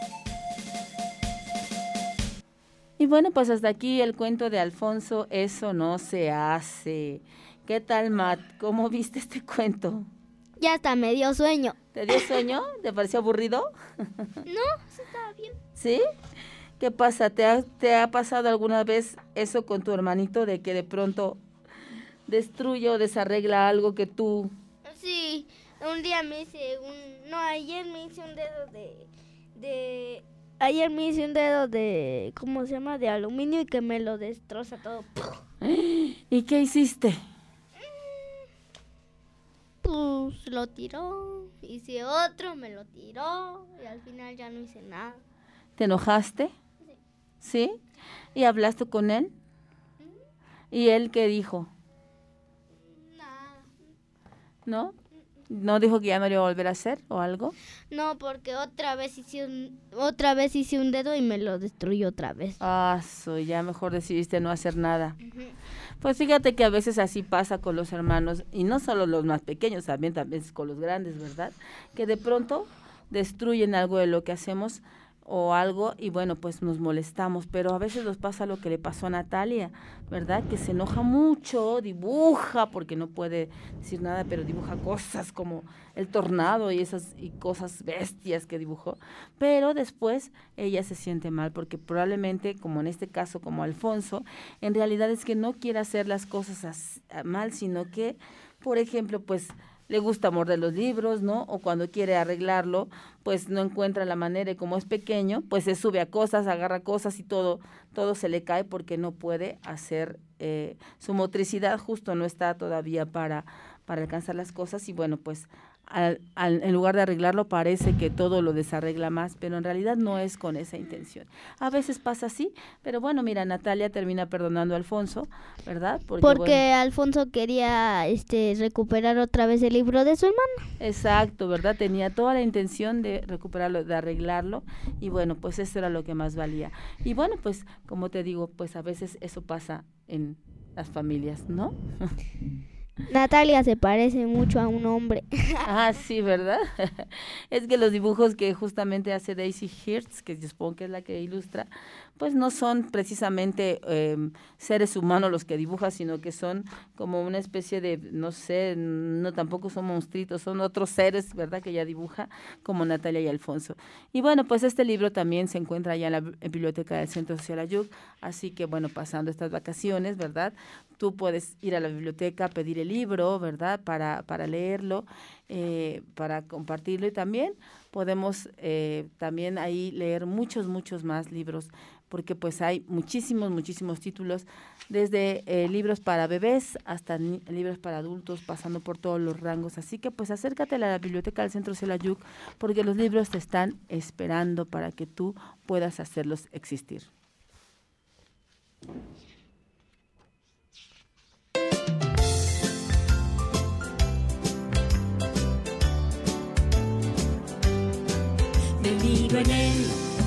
Y bueno, pues hasta aquí el cuento de Alfonso, eso no se hace. ¿Qué tal, Matt? ¿Cómo viste este cuento? Ya hasta me dio sueño. ¿Te dio sueño? ¿Te pareció aburrido? No, sí estaba bien. ¿Sí? ¿Qué pasa? ¿Te ha pasado alguna vez eso con tu hermanito de que de pronto destruye o desarregla algo que tú... Sí, un día me hice ayer me hice un dedo ayer me hice un dedo de, ¿cómo se llama? De aluminio y que me lo destroza todo. ¿Y qué hiciste? Pues lo tiró, hice otro, me lo tiró y al final ya no hice nada. ¿Te enojaste? Sí. ¿Sí? ¿Y hablaste con él? ¿Y él qué dijo? Nada. ¿No? ¿No dijo que ya no lo iba a volver a hacer o algo? No, porque otra vez hice un dedo y me lo destruyó otra vez. Ya mejor decidiste no hacer nada. Uh-huh. Pues fíjate que a veces así pasa con los hermanos, y no solo los más pequeños, también con los grandes, ¿verdad? Que de pronto destruyen algo de lo que hacemos o algo y bueno, pues nos molestamos, pero a veces nos pasa lo que le pasó a Natalia, ¿verdad? Que se enoja mucho, dibuja, porque no puede decir nada, pero dibuja cosas como el tornado y cosas bestias que dibujó, pero después ella se siente mal, porque probablemente, como en este caso, como Alfonso, en realidad es que no quiere hacer las cosas mal, sino que, por ejemplo, pues le gusta morder los libros, ¿no? O cuando quiere arreglarlo, pues no encuentra la manera, y como es pequeño, pues se sube a cosas, agarra cosas y todo se le cae porque no puede hacer, su motricidad justo no está todavía para alcanzar las cosas, y bueno, pues en lugar de arreglarlo parece que todo lo desarregla más, pero en realidad no es con esa intención. A veces pasa así, pero bueno, mira, Natalia termina perdonando a Alfonso, ¿verdad? Porque bueno, Alfonso quería recuperar otra vez el libro de su hermano. Exacto, ¿verdad? Tenía toda la intención de recuperarlo, de arreglarlo, y bueno, pues eso era lo que más valía. Y bueno, pues como te digo, pues a veces eso pasa en las familias, ¿no? Natalia se parece mucho a un hombre. Sí, ¿verdad? Es que los dibujos que justamente hace Daisy Hirst, que yo supongo que es la que ilustra, pues no son precisamente seres humanos los que dibuja, sino que son como una especie de, no sé, no tampoco son monstruitos, son otros seres, ¿verdad?, que ella dibuja, como Natalia y Alfonso. Y bueno, pues este libro también se encuentra ya en la biblioteca del Centro Social Ayuc, así que bueno, pasando estas vacaciones, ¿verdad?, tú puedes ir a la biblioteca, pedir el libro, ¿verdad?, para leerlo, para compartirlo, y también podemos también ahí leer muchos más libros, porque pues hay muchísimos títulos, desde libros para bebés hasta libros para adultos, pasando por todos los rangos. Así que pues acércate a la biblioteca del Centro Social Ayuc, porque los libros te están esperando para que tú puedas hacerlos existir. en el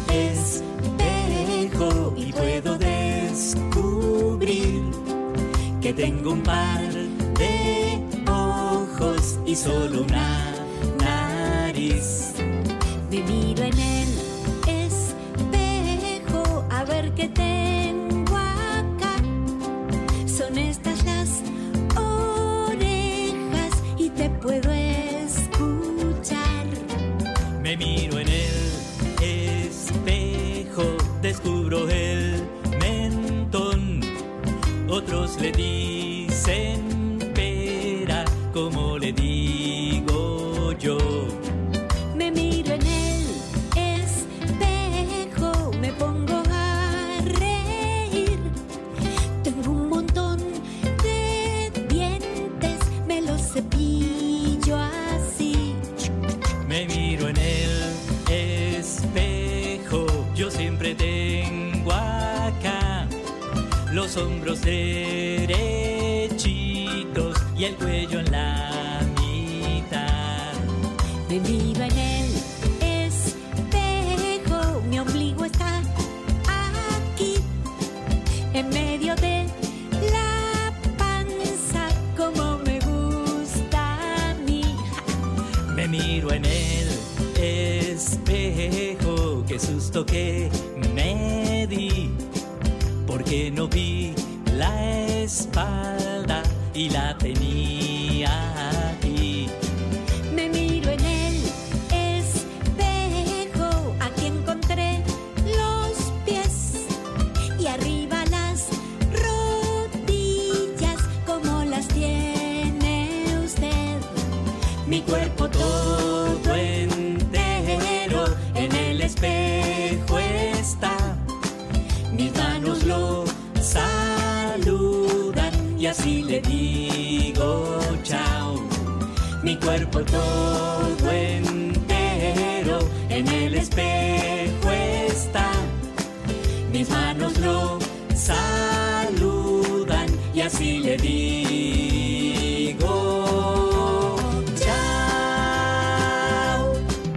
espejo y puedo descubrir que tengo un par de ojos y solo una nariz. Me miro en el espejo a ver qué tengo acá. Son estas las orejas y te puedo escuchar. Me miro en el espejo, descubro el mentón. Otros le dicen pera, como le digo yo. Me miro en el espejo, me pongo a reír. Tengo un montón de dientes, me los cepillo así. Me miro en el espejo, yo siempre tengo acá los hombros derechitos y el cuello en la mitad. Me miro en el espejo, mi ombligo está aquí, en medio de la panza, como me gusta a mí. Me miro en el espejo, qué susto que me di, porque no vi la espalda y la tenía aquí. Me miro en el espejo, aquí encontré los pies y arriba las rodillas, como las tiene usted. Mi cuerpo todo entero en el espejo está. Mis manos lo saludan y así le digo chao. Mi cuerpo todo entero en el espejo está. Mis manos lo saludan y así le digo chao.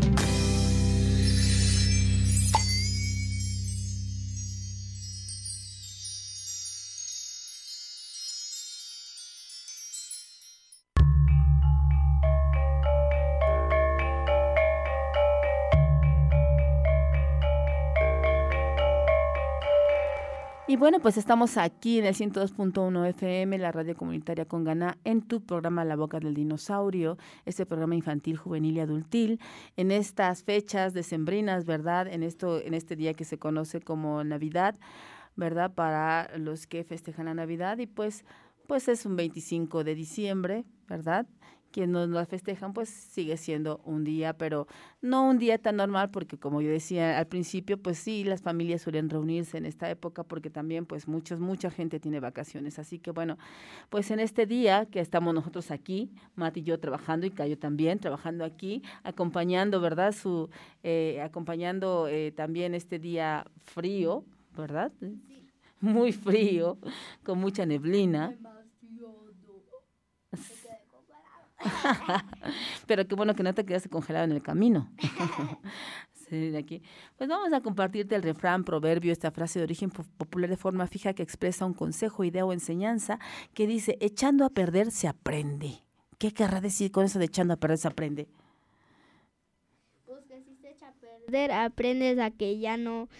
Y bueno, pues estamos aquí en el 102.1 FM, la radio comunitaria Conganá, en tu programa La Boca del Dinosaurio, este programa infantil, juvenil y adultil, en estas fechas decembrinas, ¿verdad? En este día que se conoce como Navidad, ¿verdad? Para los que festejan la Navidad y pues es un 25 de diciembre, ¿verdad? Quienes no la festejan, pues sigue siendo un día, pero no un día tan normal, porque como yo decía al principio, pues sí, las familias suelen reunirse en esta época, porque también pues mucha gente tiene vacaciones. Así que bueno, pues en este día que estamos nosotros aquí, Mati y yo trabajando, y Cayo también trabajando aquí, acompañando, ¿verdad? Acompañando también este día frío, ¿verdad? Sí. Muy frío, con mucha neblina. Pero qué bueno que no te quedaste congelado en el camino. Sí, de aquí. Pues vamos a compartirte el refrán, proverbio, esta frase de origen popular de forma fija que expresa un consejo, idea o enseñanza que dice, echando a perder se aprende. ¿Qué querrá decir con eso de echando a perder se aprende? Pues que si se echa a perder, aprendes a que ya no,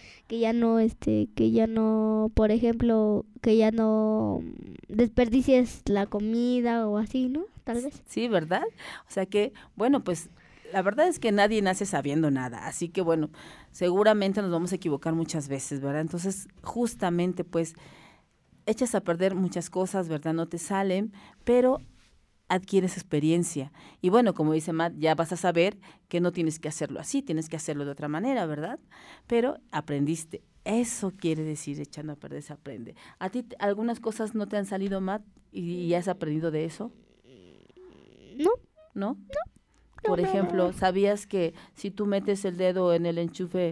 por ejemplo, que ya no desperdicies la comida o así, ¿no? Tal vez. Sí, ¿verdad? O sea que, bueno, pues la verdad es que nadie nace sabiendo nada, así que bueno, seguramente nos vamos a equivocar muchas veces, ¿verdad? Entonces, justamente, pues, echas a perder muchas cosas, ¿verdad? No te salen, pero adquieres experiencia. Y bueno, como dice Matt, ya vas a saber que no tienes que hacerlo así, tienes que hacerlo de otra manera, ¿verdad? Pero aprendiste. Eso quiere decir echando a perder se aprende. ¿A ti algunas cosas no te han salido, Matt, y has aprendido de eso? No. ¿No? No. Por ejemplo, ¿sabías que si tú metes el dedo en el enchufe,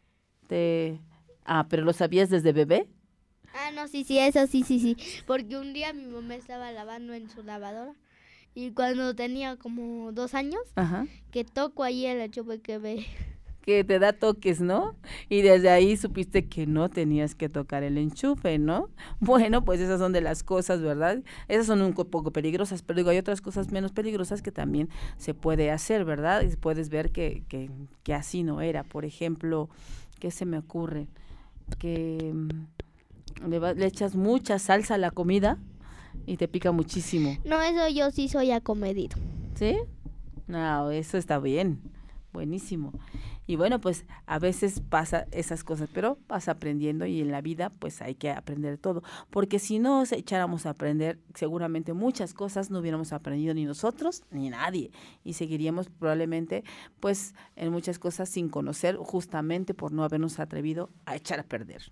pero lo sabías desde bebé? Ah, no, sí, eso sí. Porque un día mi mamá estaba lavando en su lavadora y cuando tenía como 2 años, ajá, que toco ahí el enchufe que que te da toques, ¿no? Y desde ahí supiste que no tenías que tocar el enchufe, ¿no? Bueno, pues esas son de las cosas, ¿verdad? Esas son un poco peligrosas, pero digo, hay otras cosas menos peligrosas que también se puede hacer, ¿verdad? Y puedes ver que así no era. Por ejemplo, ¿qué se me ocurre? Que le echas mucha salsa a la comida y te pica muchísimo. No, eso yo sí soy acomedido. ¿Sí? No, eso está bien, buenísimo. Y bueno, pues a veces pasa esas cosas, pero vas aprendiendo y en la vida pues hay que aprender todo, porque si no nos echáramos a aprender, seguramente muchas cosas no hubiéramos aprendido ni nosotros ni nadie, y seguiríamos probablemente pues en muchas cosas sin conocer, justamente por no habernos atrevido a echar a perder.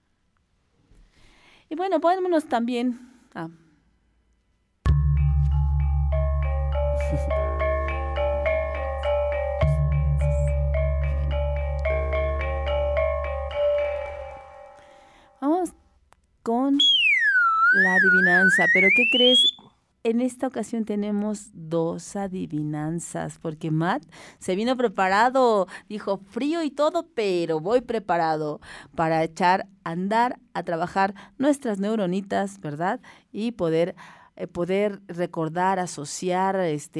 Y bueno, vámonos también a... Vamos con la adivinanza, pero ¿qué crees? En esta ocasión tenemos 2 adivinanzas, porque Matt se vino preparado, dijo frío y todo, pero voy preparado para echar a andar, a trabajar nuestras neuronitas, ¿verdad? Y poder recordar, asociar,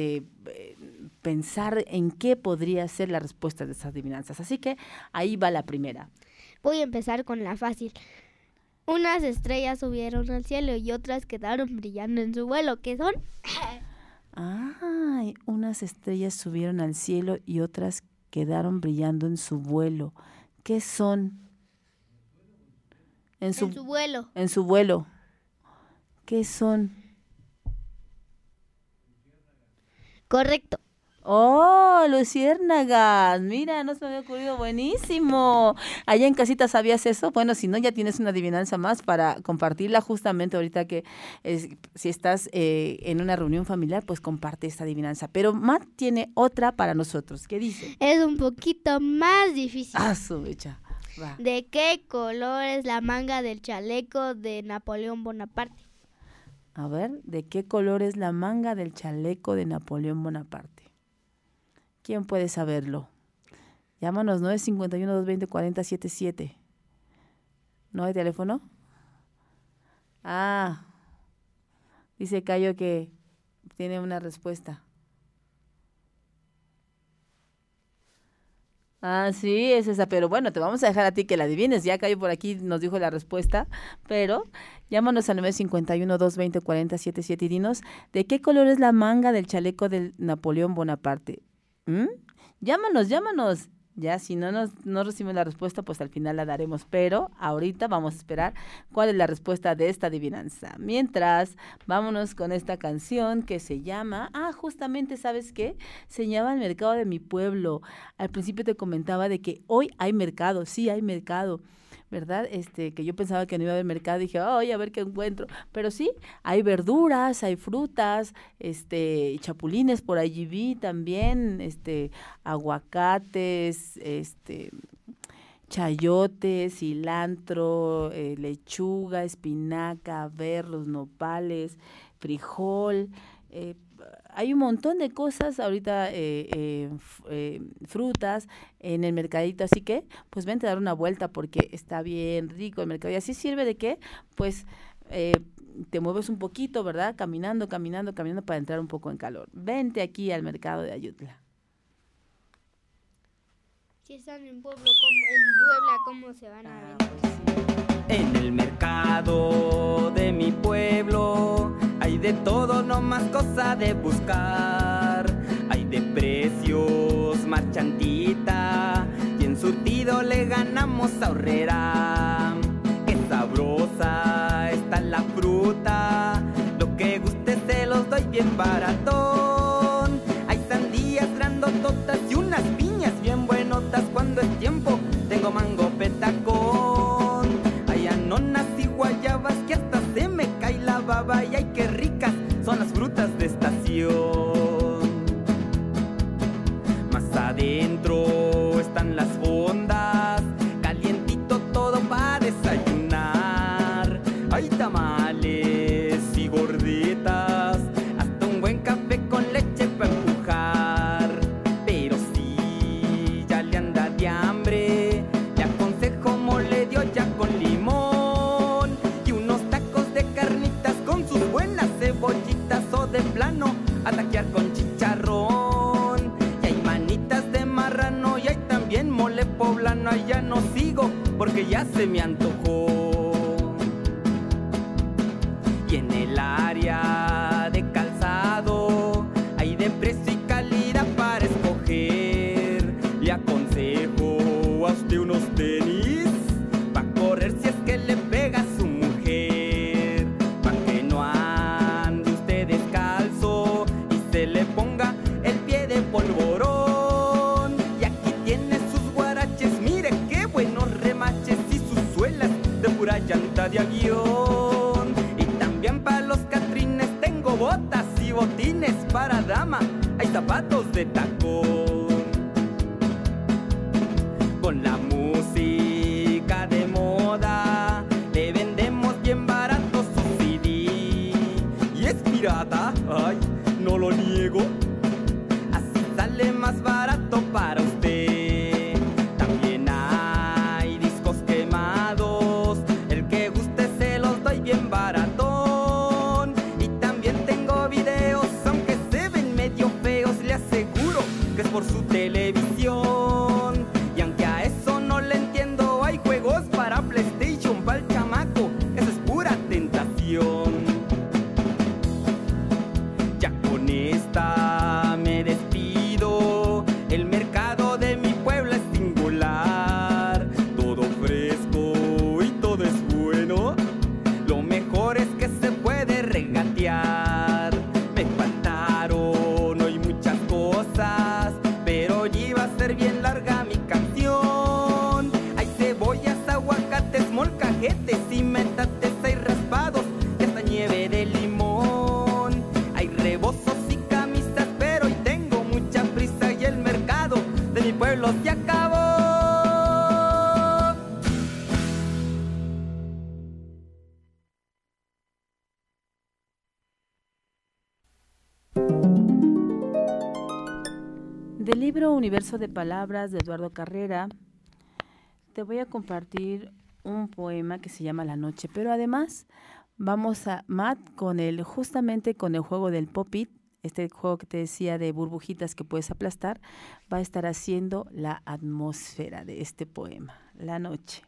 pensar en qué podría ser la respuesta de estas adivinanzas. Así que ahí va la primera. Voy a empezar con la fácil. Unas estrellas subieron al cielo y otras quedaron brillando en su vuelo. ¿Qué son? Ay, unas estrellas subieron al cielo y otras quedaron brillando en su vuelo. ¿Qué son? En su vuelo. En su vuelo. ¿Qué son? Correcto. ¡Oh, luciérnagas! Mira, no se me había ocurrido, buenísimo. ¿Allá en casita sabías eso? Bueno, si no, ya tienes una adivinanza más para compartirla justamente ahorita que si estás en una reunión familiar, pues comparte esta adivinanza. Pero Matt tiene otra para nosotros. ¿Qué dice? Es un poquito más difícil. ¡Ah, su mecha! Va. ¿De qué color es la manga del chaleco de Napoleón Bonaparte? A ver, ¿de qué color es la manga del chaleco de Napoleón Bonaparte? ¿Quién puede saberlo? Llámanos 951-220-4077. ¿No hay teléfono? Ah, dice Cayo que tiene una respuesta. Ah, sí, es esa, pero bueno, te vamos a dejar a ti que la adivines. Ya Cayo por aquí nos dijo la respuesta, pero llámanos al 951-220-4077 y dinos, ¿de qué color es la manga del chaleco del Napoleón Bonaparte? Llámanos. Ya, si no recibimos la respuesta, pues al final la daremos, pero ahorita vamos a esperar cuál es la respuesta de esta adivinanza. Mientras, vámonos con esta canción que se llama, justamente, ¿sabes qué? Se llama El Mercado de mi Pueblo. Al principio te comentaba de que hoy hay mercado, sí hay mercado, ¿verdad? Que yo pensaba que no iba a haber mercado, dije, a ver qué encuentro, pero sí, hay verduras, hay frutas, chapulines, por allí vi también, aguacates, chayotes, cilantro, lechuga, espinaca, berros, nopales, frijol, hay un montón de cosas ahorita, frutas en el mercadito, así que pues vente a dar una vuelta porque está bien rico el mercado y así sirve de que pues te mueves un poquito, ¿verdad? Caminando para entrar un poco en calor. Vente aquí al mercado de Ayutla. Si están en Puebla, ¿cómo se van a vender? En el mercado de mi pueblo hay de todo, no más cosa de buscar. Hay de precios marchantita y en surtido le ganamos a Horrera. Qué sabrosa está la fruta, lo que guste se los doy bien baratón. Hay sandías grandototas y unas piñas bien buenotas cuando es tiempo. Tengo mango petacón, hay anonas y guayabas que hasta se me cae la baba. Y ay, qué ricas son las frutas de estación. Más adentro están las fondas, calientito todo para desayunar. Hay tamales y gorditas, hasta un buen café con leche para empujar. Pero si ya le anda de de plano a taquear con chicharrón. Y hay manitas de marrano y hay también mole poblano. Allá no sigo porque ya se me antojó. Y en el área de calzado hay de precio y calidad para escoger. Le aconsejo a usted unos tenis pa' correr si es que le pega a su mujer, pa' que no ande usted descalzo y se le ponga el pie de polvorón. Y aquí tiene sus guaraches, mire qué buenos remaches y sus suelas de pura llanta de avión. Y también para los catrines tengo botas y botines para dama, hay zapatos de tacón. Con la música de moda le vendemos bien barato su CD. Y es pirata, ay, no lo niego, así sale más barato para usted. También hay discos quemados, el que guste se los doy bien baratón. Y también tengo videos, aunque se ven medio feos, le aseguro que es por su televisión. Y aunque a eso no le entiendo, hay juegos para PlayStation, para el chamaco, eso es pura tentación. Ya con esta me despido, el mercado de mi pueblo es singular. Todo fresco y todo es bueno, lo mejor es que se puede regatear. Me faltaron hoy muchas cosas, pero ya iba a ser bien larga mi canción. Hay cebollas, aguacates, molcajetes y metates, hay raspados y hasta nieve de limón. Hay rebozos y camisas, pero hoy tengo mucha prisa y el mercado de mi pueblo se acabó. Del libro Universo de Palabras de Eduardo Carrera, te voy a compartir un poema que se llama La Noche, pero además vamos a Matt justamente con el juego del Pop-It, este juego que te decía de burbujitas que puedes aplastar, va a estar haciendo la atmósfera de este poema, La Noche.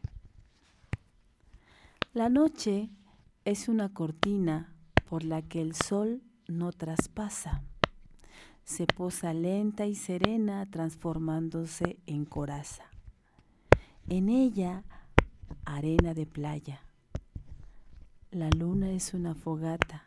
La noche es una cortina por la que el sol no traspasa. Se posa lenta y serena, transformándose en coraza. En ella, arena de playa. La luna es una fogata,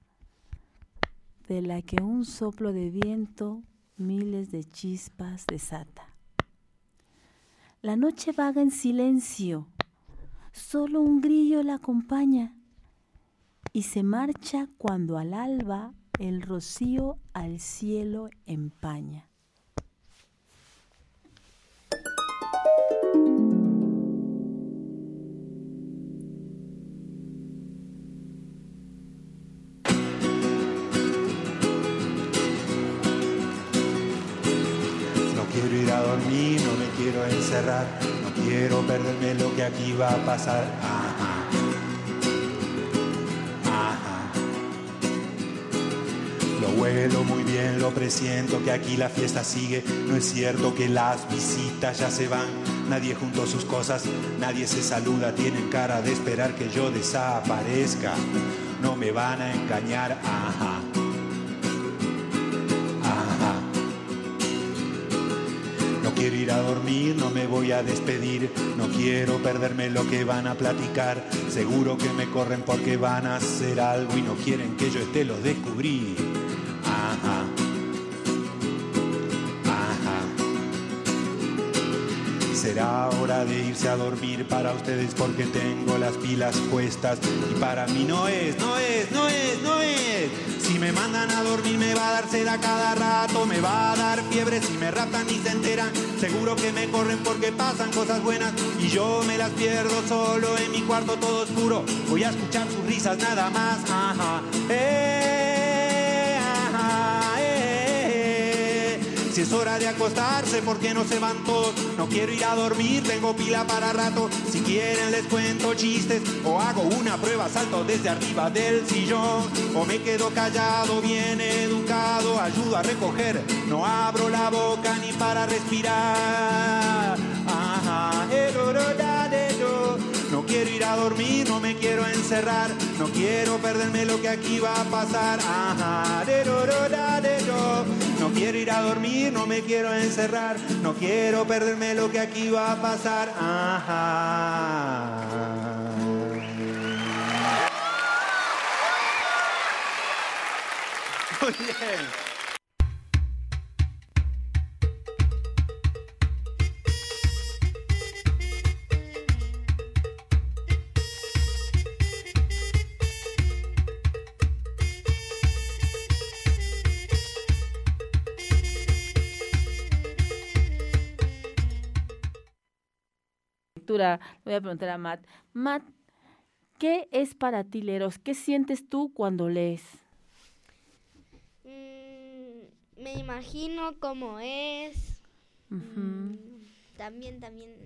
de la que un soplo de viento miles de chispas desata. La noche vaga en silencio, solo un grillo la acompaña, y se marcha cuando al alba el rocío al cielo empaña. No quiero ir a dormir, no me quiero encerrar, no quiero perderme lo que aquí va a pasar. Ajá. Lo huelo muy bien, lo presiento que aquí la fiesta sigue. No es cierto que las visitas ya se van, nadie juntó sus cosas, nadie se saluda, tienen cara de esperar que yo desaparezca. No me van a engañar, ajá. Ajá. No quiero ir a dormir, no me voy a despedir, no quiero perderme lo que van a platicar. Seguro que me corren porque van a hacer algo y no quieren que yo esté, lo descubrí. Ajá. Ajá. Será hora de irse a dormir para ustedes porque tengo las pilas puestas y para mí no es. Si me mandan a dormir me va a dar sed a cada rato, me va a dar fiebre si me raptan y se enteran. Seguro que me corren porque pasan cosas buenas y yo me las pierdo solo en mi cuarto todo oscuro. Voy a escuchar sus risas nada más. Ajá. Si es hora de acostarse, ¿por qué no se van todos? No quiero ir a dormir, tengo pila para rato. Si quieren les cuento chistes o hago una prueba, salto desde arriba del sillón. O me quedo callado, bien educado, ayudo a recoger, no abro la boca ni para respirar. Ajá, no quiero ir a dormir, no me quiero encerrar, no quiero perderme lo que aquí va a pasar. Ajá, no quiero ir a dormir, no me quiero encerrar, no quiero perderme lo que aquí va a pasar. Ajá. Muy bien. Voy a preguntar a Matt. Matt, ¿qué es para ti leer? ¿Qué sientes tú cuando lees? Me imagino cómo es. También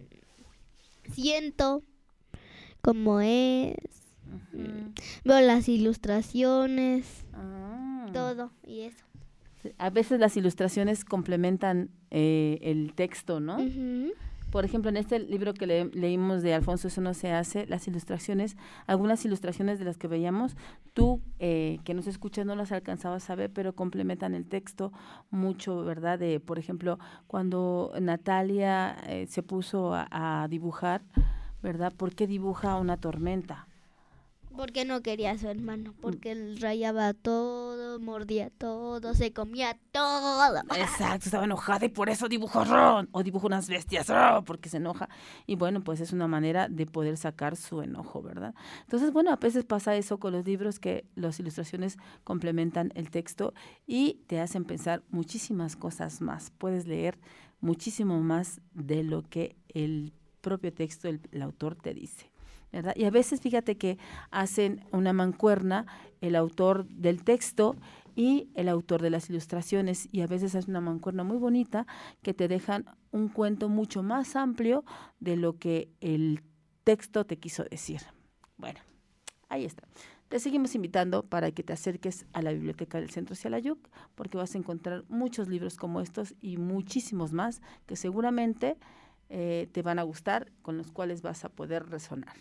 siento cómo es. Veo las ilustraciones, todo y eso. A veces las ilustraciones complementan el texto, ¿no? Por ejemplo, en este libro que leímos de Alfonso Eso no se hace, las ilustraciones, algunas ilustraciones de las que veíamos, tú que nos escuchas no las alcanzabas a ver, pero complementan el texto mucho, ¿verdad? Por ejemplo, cuando Natalia se puso a dibujar, ¿verdad? ¿Por qué dibuja una tormenta? Porque no quería a su hermano, porque él rayaba todo, mordía todo, se comía todo. Exacto, estaba enojada y por eso dibujó o dibuja unas bestias porque se enoja. Y bueno, pues es una manera de poder sacar su enojo, ¿verdad? Entonces, bueno, a veces pasa eso con los libros, que las ilustraciones complementan el texto y te hacen pensar muchísimas cosas más. Puedes leer muchísimo más de lo que el propio texto, el autor te dice, ¿verdad? Y a veces fíjate que hacen una mancuerna el autor del texto y el autor de las ilustraciones, y a veces es una mancuerna muy bonita que te dejan un cuento mucho más amplio de lo que el texto te quiso decir. Bueno, ahí está. Te seguimos invitando para que te acerques a la biblioteca del Centro Xelahuac, porque vas a encontrar muchos libros como estos y muchísimos más que seguramente te van a gustar, con los cuales vas a poder resonar.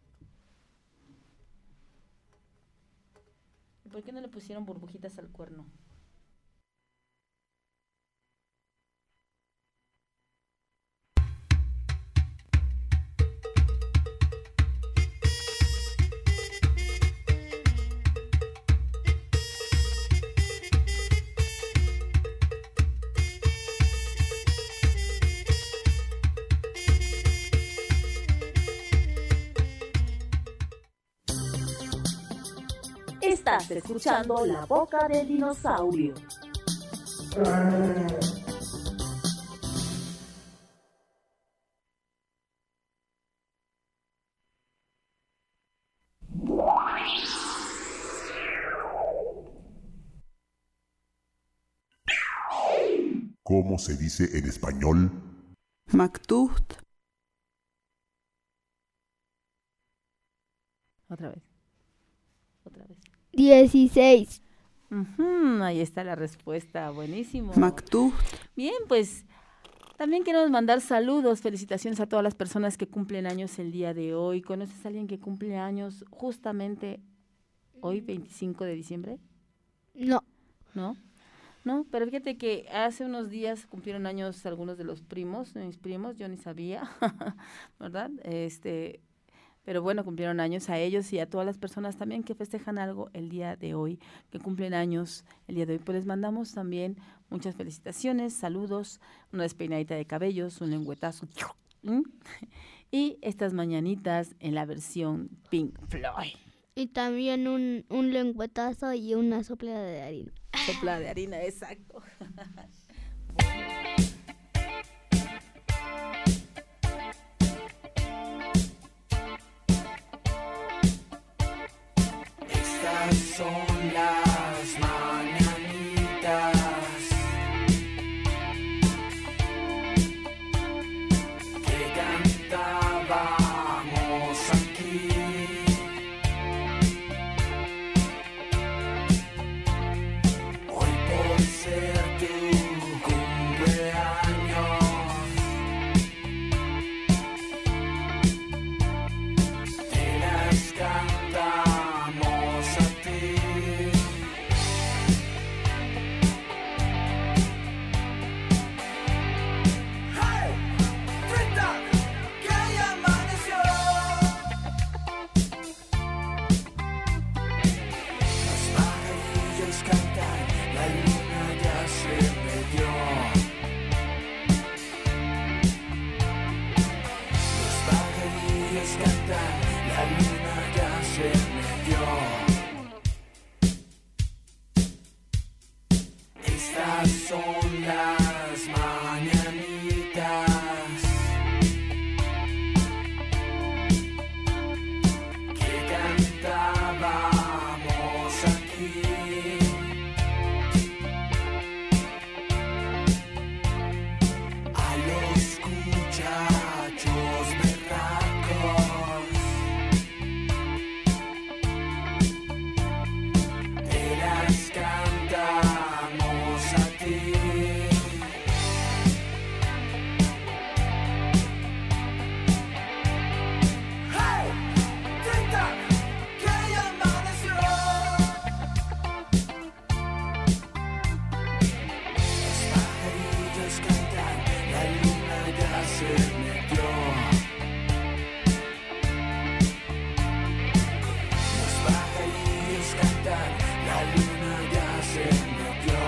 ¿Por qué no le pusieron burbujitas al cuerno? Estás escuchando La Boca del Dinosaurio. ¿Cómo se dice en español? Maktuht. Otra vez. 16. Ahí está la respuesta, buenísimo. Maktuht. Bien, pues también queremos mandar saludos, felicitaciones a todas las personas que cumplen años el día de hoy. ¿Conoces a alguien que cumple años justamente hoy, 25 de diciembre? No. ¿No? No, pero fíjate que hace unos días cumplieron años algunos de los primos, mis primos, yo ni sabía, ¿verdad? Pero bueno, cumplieron años a ellos y a todas las personas también que festejan algo el día de hoy, que cumplen años el día de hoy. Pues les mandamos también muchas felicitaciones, saludos, una despeinadita de cabellos, un lengüetazo y estas mañanitas en la versión Pink Floyd. Y también un lengüetazo y una soplada de harina. Soplada de harina, exacto. Estas son las mañanitas ser tu cumpleaños. Te las cantamos a ti. ¡Hey! ¡Tic-tac! ¡Que ya amaneció! Los pajarillos cantan, la luna ya se metió. Los pajarillos cantan, la luna ya se metió. Estas son las mañanitas que cantábamos aquí. A los muchachos berracos te las cantamos a ti. ¡Hey! ¡Tic-tac! ¡Que ya amaneció! Los pajarillos cantan, la luna ya se metió. Los pajarillos cantan, la luna ya se metió.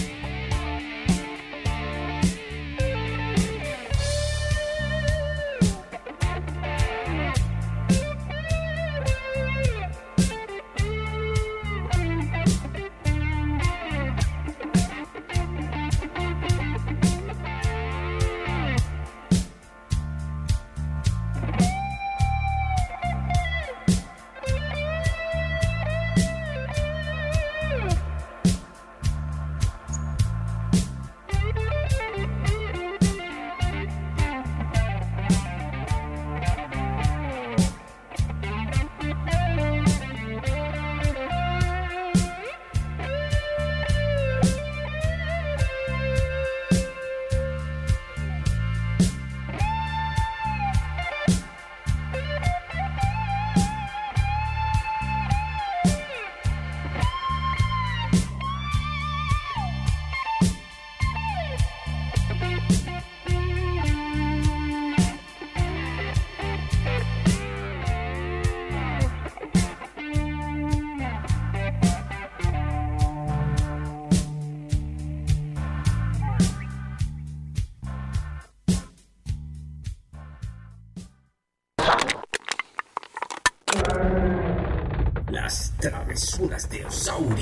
Las travesuras de Osauri.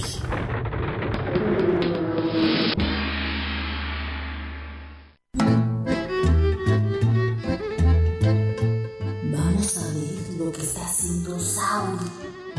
Vamos a ver lo que está haciendo Osauri.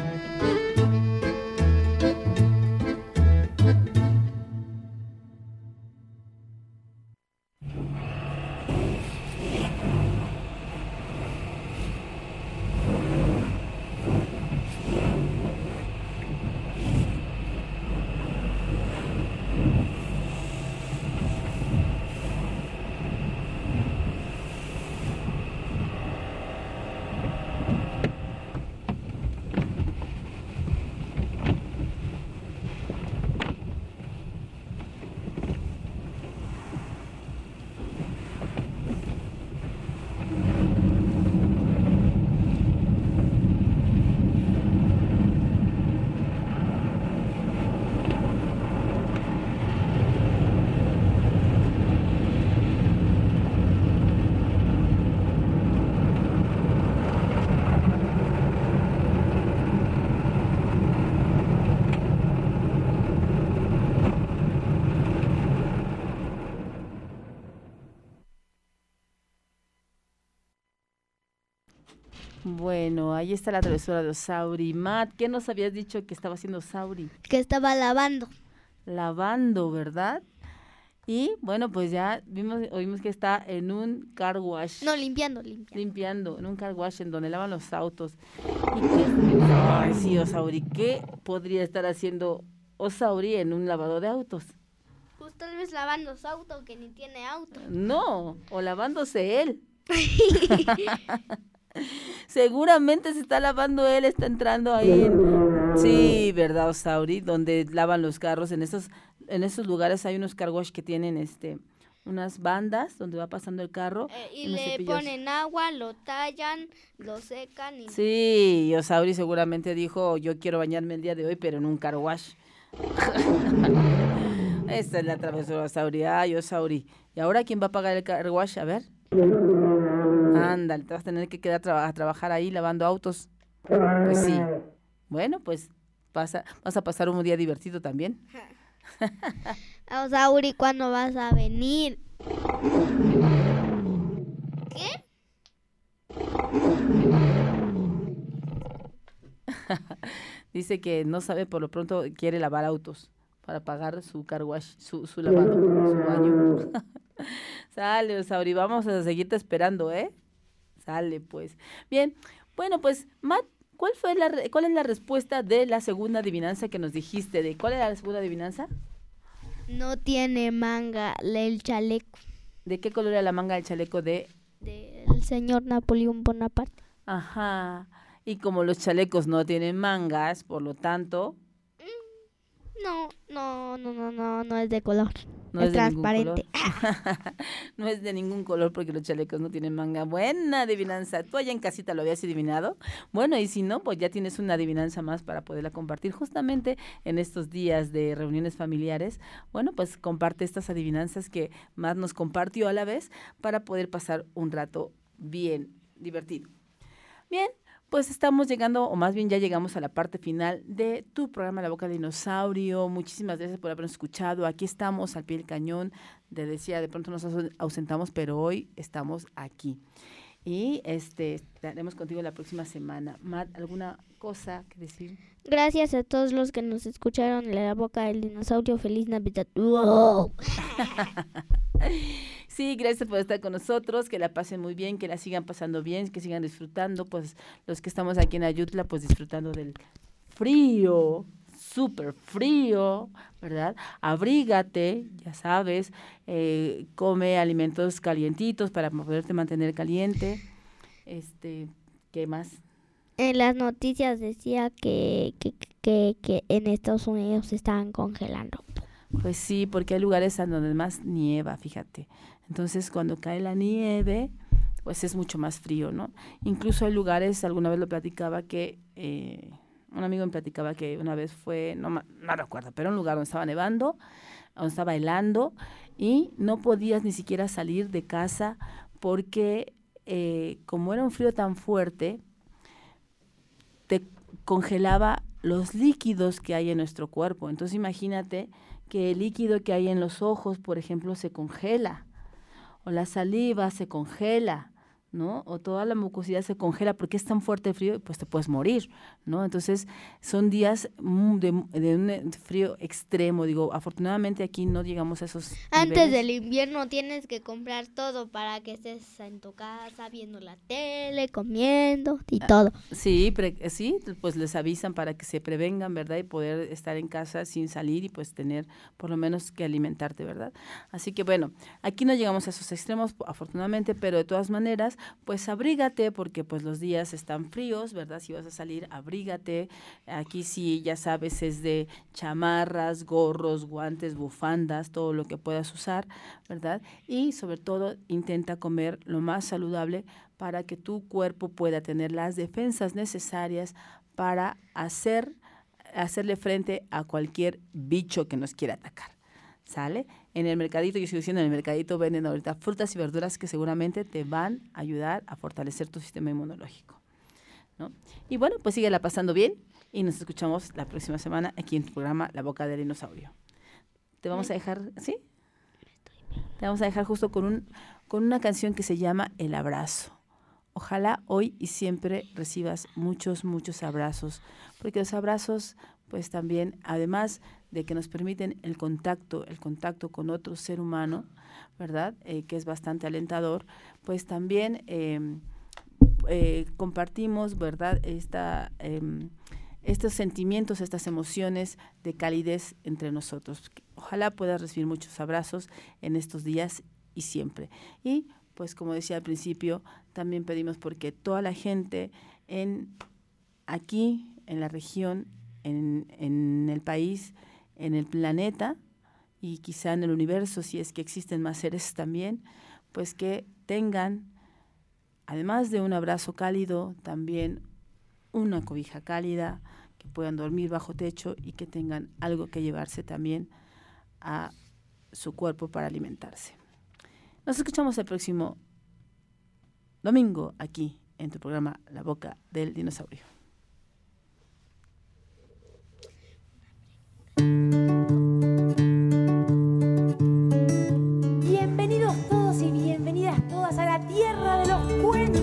Bueno, ahí está la travesura de Osauri. Matt, ¿qué nos habías dicho que estaba haciendo Osauri? Que estaba lavando. Lavando, ¿verdad? Y bueno, pues ya oímos que está en un car wash. No, limpiando. Limpiando, en un car wash en donde lavan los autos. Ay, sí, Osauri, ¿qué podría estar haciendo Osauri en un lavado de autos? Pues tal vez lavando su auto, que ni tiene auto. No, o lavándose él. Seguramente se está lavando él, está entrando ahí. Sí, ¿verdad, Osauri? Donde lavan los carros. En esos lugares hay unos car wash que tienen unas bandas donde va pasando el carro. Y le cepillos. Ponen agua, lo tallan, lo secan. Sí, Osauri seguramente dijo, yo quiero bañarme el día de hoy, pero en un car wash. Esta es la travesura, Osauri. Ay, Osauri. ¿Y ahora quién va a pagar el car wash? A ver. Ándale, te vas a tener que quedar a trabajar ahí lavando autos. Pues sí. Bueno, pues vas a pasar un día divertido también. Osauri, ¿cuándo vas a venir? ¿Qué? Dice que no sabe, por lo pronto quiere lavar autos para pagar su car wash, su lavado, su baño. Sale, Osauri, vamos a seguirte esperando, ¿eh? Sale, pues. Bien, bueno, pues, Matt, ¿cuál es la respuesta de la segunda adivinanza que nos dijiste? ¿Cuál era la segunda adivinanza? No tiene manga el chaleco. ¿De qué color era la manga del chaleco del señor Napoleón Bonaparte? Ajá. Y como los chalecos no tienen mangas, por lo tanto... No es de color. No es transparente. No es de ningún color porque los chalecos no tienen manga. Buena adivinanza. ¿Tú allá en casita lo habías adivinado? Bueno, y si no, pues ya tienes una adivinanza más para poderla compartir justamente en estos días de reuniones familiares. Bueno, pues comparte estas adivinanzas que más nos compartió a la vez para poder pasar un rato bien divertido. Bien. Pues estamos llegando, o más bien ya llegamos a la parte final de tu programa La Boca del Dinosaurio. Muchísimas gracias por habernos escuchado. Aquí estamos al pie del cañón. De pronto nos ausentamos, pero hoy estamos aquí. Y estaremos contigo la próxima semana. Matt, ¿alguna cosa que decir? Gracias a todos los que nos escucharon en La Boca del Dinosaurio. Feliz Navidad. ¡Wow! Sí, gracias por estar con nosotros, que la pasen muy bien, que la sigan pasando bien, que sigan disfrutando, pues los que estamos aquí en Ayutla, pues disfrutando del frío, súper frío, ¿verdad? Abrígate, ya sabes, come alimentos calientitos para poderte mantener caliente. ¿Qué más? En las noticias decía que en Estados Unidos se estaban congelando. Pues sí, porque hay lugares en donde más nieva, fíjate. Entonces, cuando cae la nieve, pues es mucho más frío, ¿no? Incluso hay lugares, alguna vez lo platicaba, que un amigo me platicaba que una vez fue, no recuerdo, pero un lugar donde estaba nevando, donde estaba helando, y no podías ni siquiera salir de casa porque como era un frío tan fuerte, te congelaba los líquidos que hay en nuestro cuerpo. Entonces, imagínate que el líquido que hay en los ojos, por ejemplo, se congela, o la saliva se congela, ¿no? O toda la mucosidad se congela porque es tan fuerte el frío y pues te puedes morir, ¿no? Entonces, son días de un frío extremo. Digo, afortunadamente aquí no llegamos a esos Antes niveles. del invierno tienes que comprar todo para que estés en tu casa viendo la tele, comiendo y todo. Sí, pues les avisan para que se prevengan, ¿verdad? Y poder estar en casa sin salir y pues tener por lo menos que alimentarte, ¿verdad? Así que bueno, aquí no llegamos a esos extremos, afortunadamente, pero de todas maneras, pues abrígate porque pues los días están fríos, ¿verdad? Si vas a salir, abrígate. Aquí sí, ya sabes, es de chamarras, gorros, guantes, bufandas, todo lo que puedas usar, ¿verdad? Y sobre todo, intenta comer lo más saludable para que tu cuerpo pueda tener las defensas necesarias para hacerle frente a cualquier bicho que nos quiera atacar. ¿Sale? En el mercadito, yo sigo diciendo, en el mercadito venden ahorita frutas y verduras que seguramente te van a ayudar a fortalecer tu sistema inmunológico, ¿no? Y bueno, pues síguela pasando bien y nos escuchamos la próxima semana aquí en tu programa La Boca del Dinosaurio. Te vamos a dejar, ¿sí? Te vamos a dejar justo con una canción que se llama El Abrazo. Ojalá hoy y siempre recibas muchos, muchos abrazos, porque los abrazos, pues también, además de que nos permiten el contacto con otro ser humano, ¿verdad? Que es bastante alentador, pues también compartimos, ¿verdad? estos sentimientos, estas emociones de calidez entre nosotros. Ojalá puedas recibir muchos abrazos en estos días y siempre. Y pues como decía al principio, también pedimos porque toda la gente aquí en la región, en el país, en el planeta y quizá en el universo, si es que existen más seres también, pues que tengan, además de un abrazo cálido, también una cobija cálida, que puedan dormir bajo techo y que tengan algo que llevarse también a su cuerpo para alimentarse. Nos escuchamos el próximo domingo aquí en tu programa La Boca del Dinosaurio. Bienvenidos todos y bienvenidas todas a la tierra de los cuentos.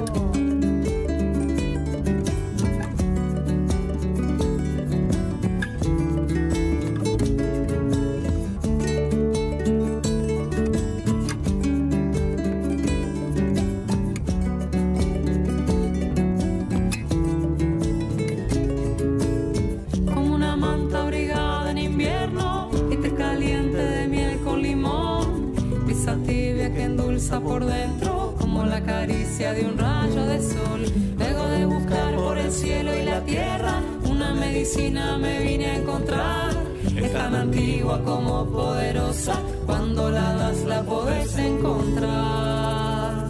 Por dentro como la caricia de un rayo de sol. Luego de buscar por el cielo y la tierra una medicina me vine a encontrar. Es tan antigua como poderosa, cuando la das la podés encontrar.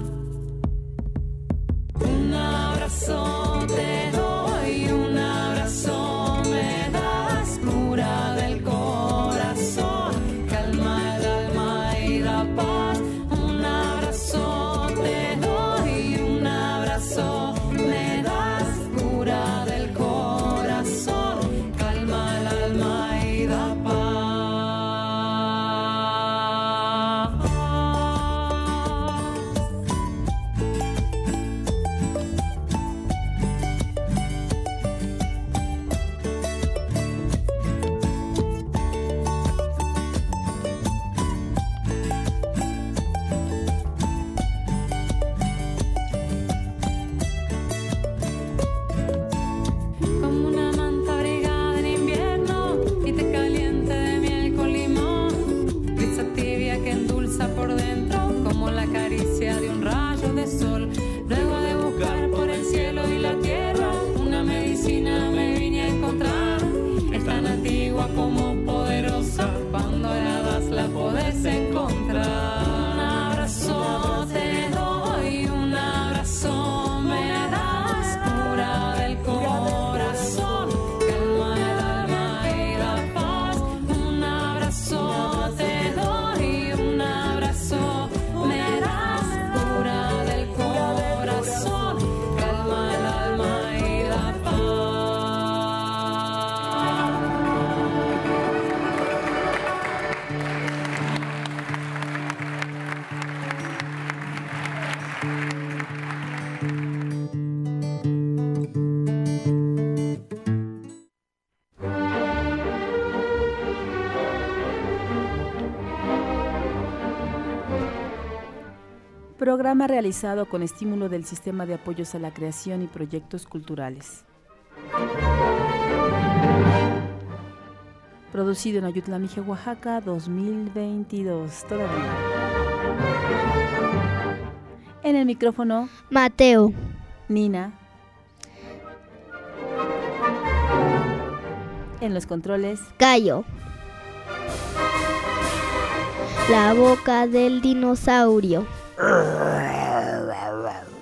Un abrazo te doy, un abrazo me das, cura del corazón, calma el alma y da paz. Me das cura del corazón, calma el alma y da paz. Programa realizado con estímulo del Sistema de Apoyos a la Creación y Proyectos Culturales. Producido en Ayutla, Mije, Oaxaca, 2022. Todavía. En el micrófono, Mateo. Nina. En los controles, Cayo. La boca del dinosaurio.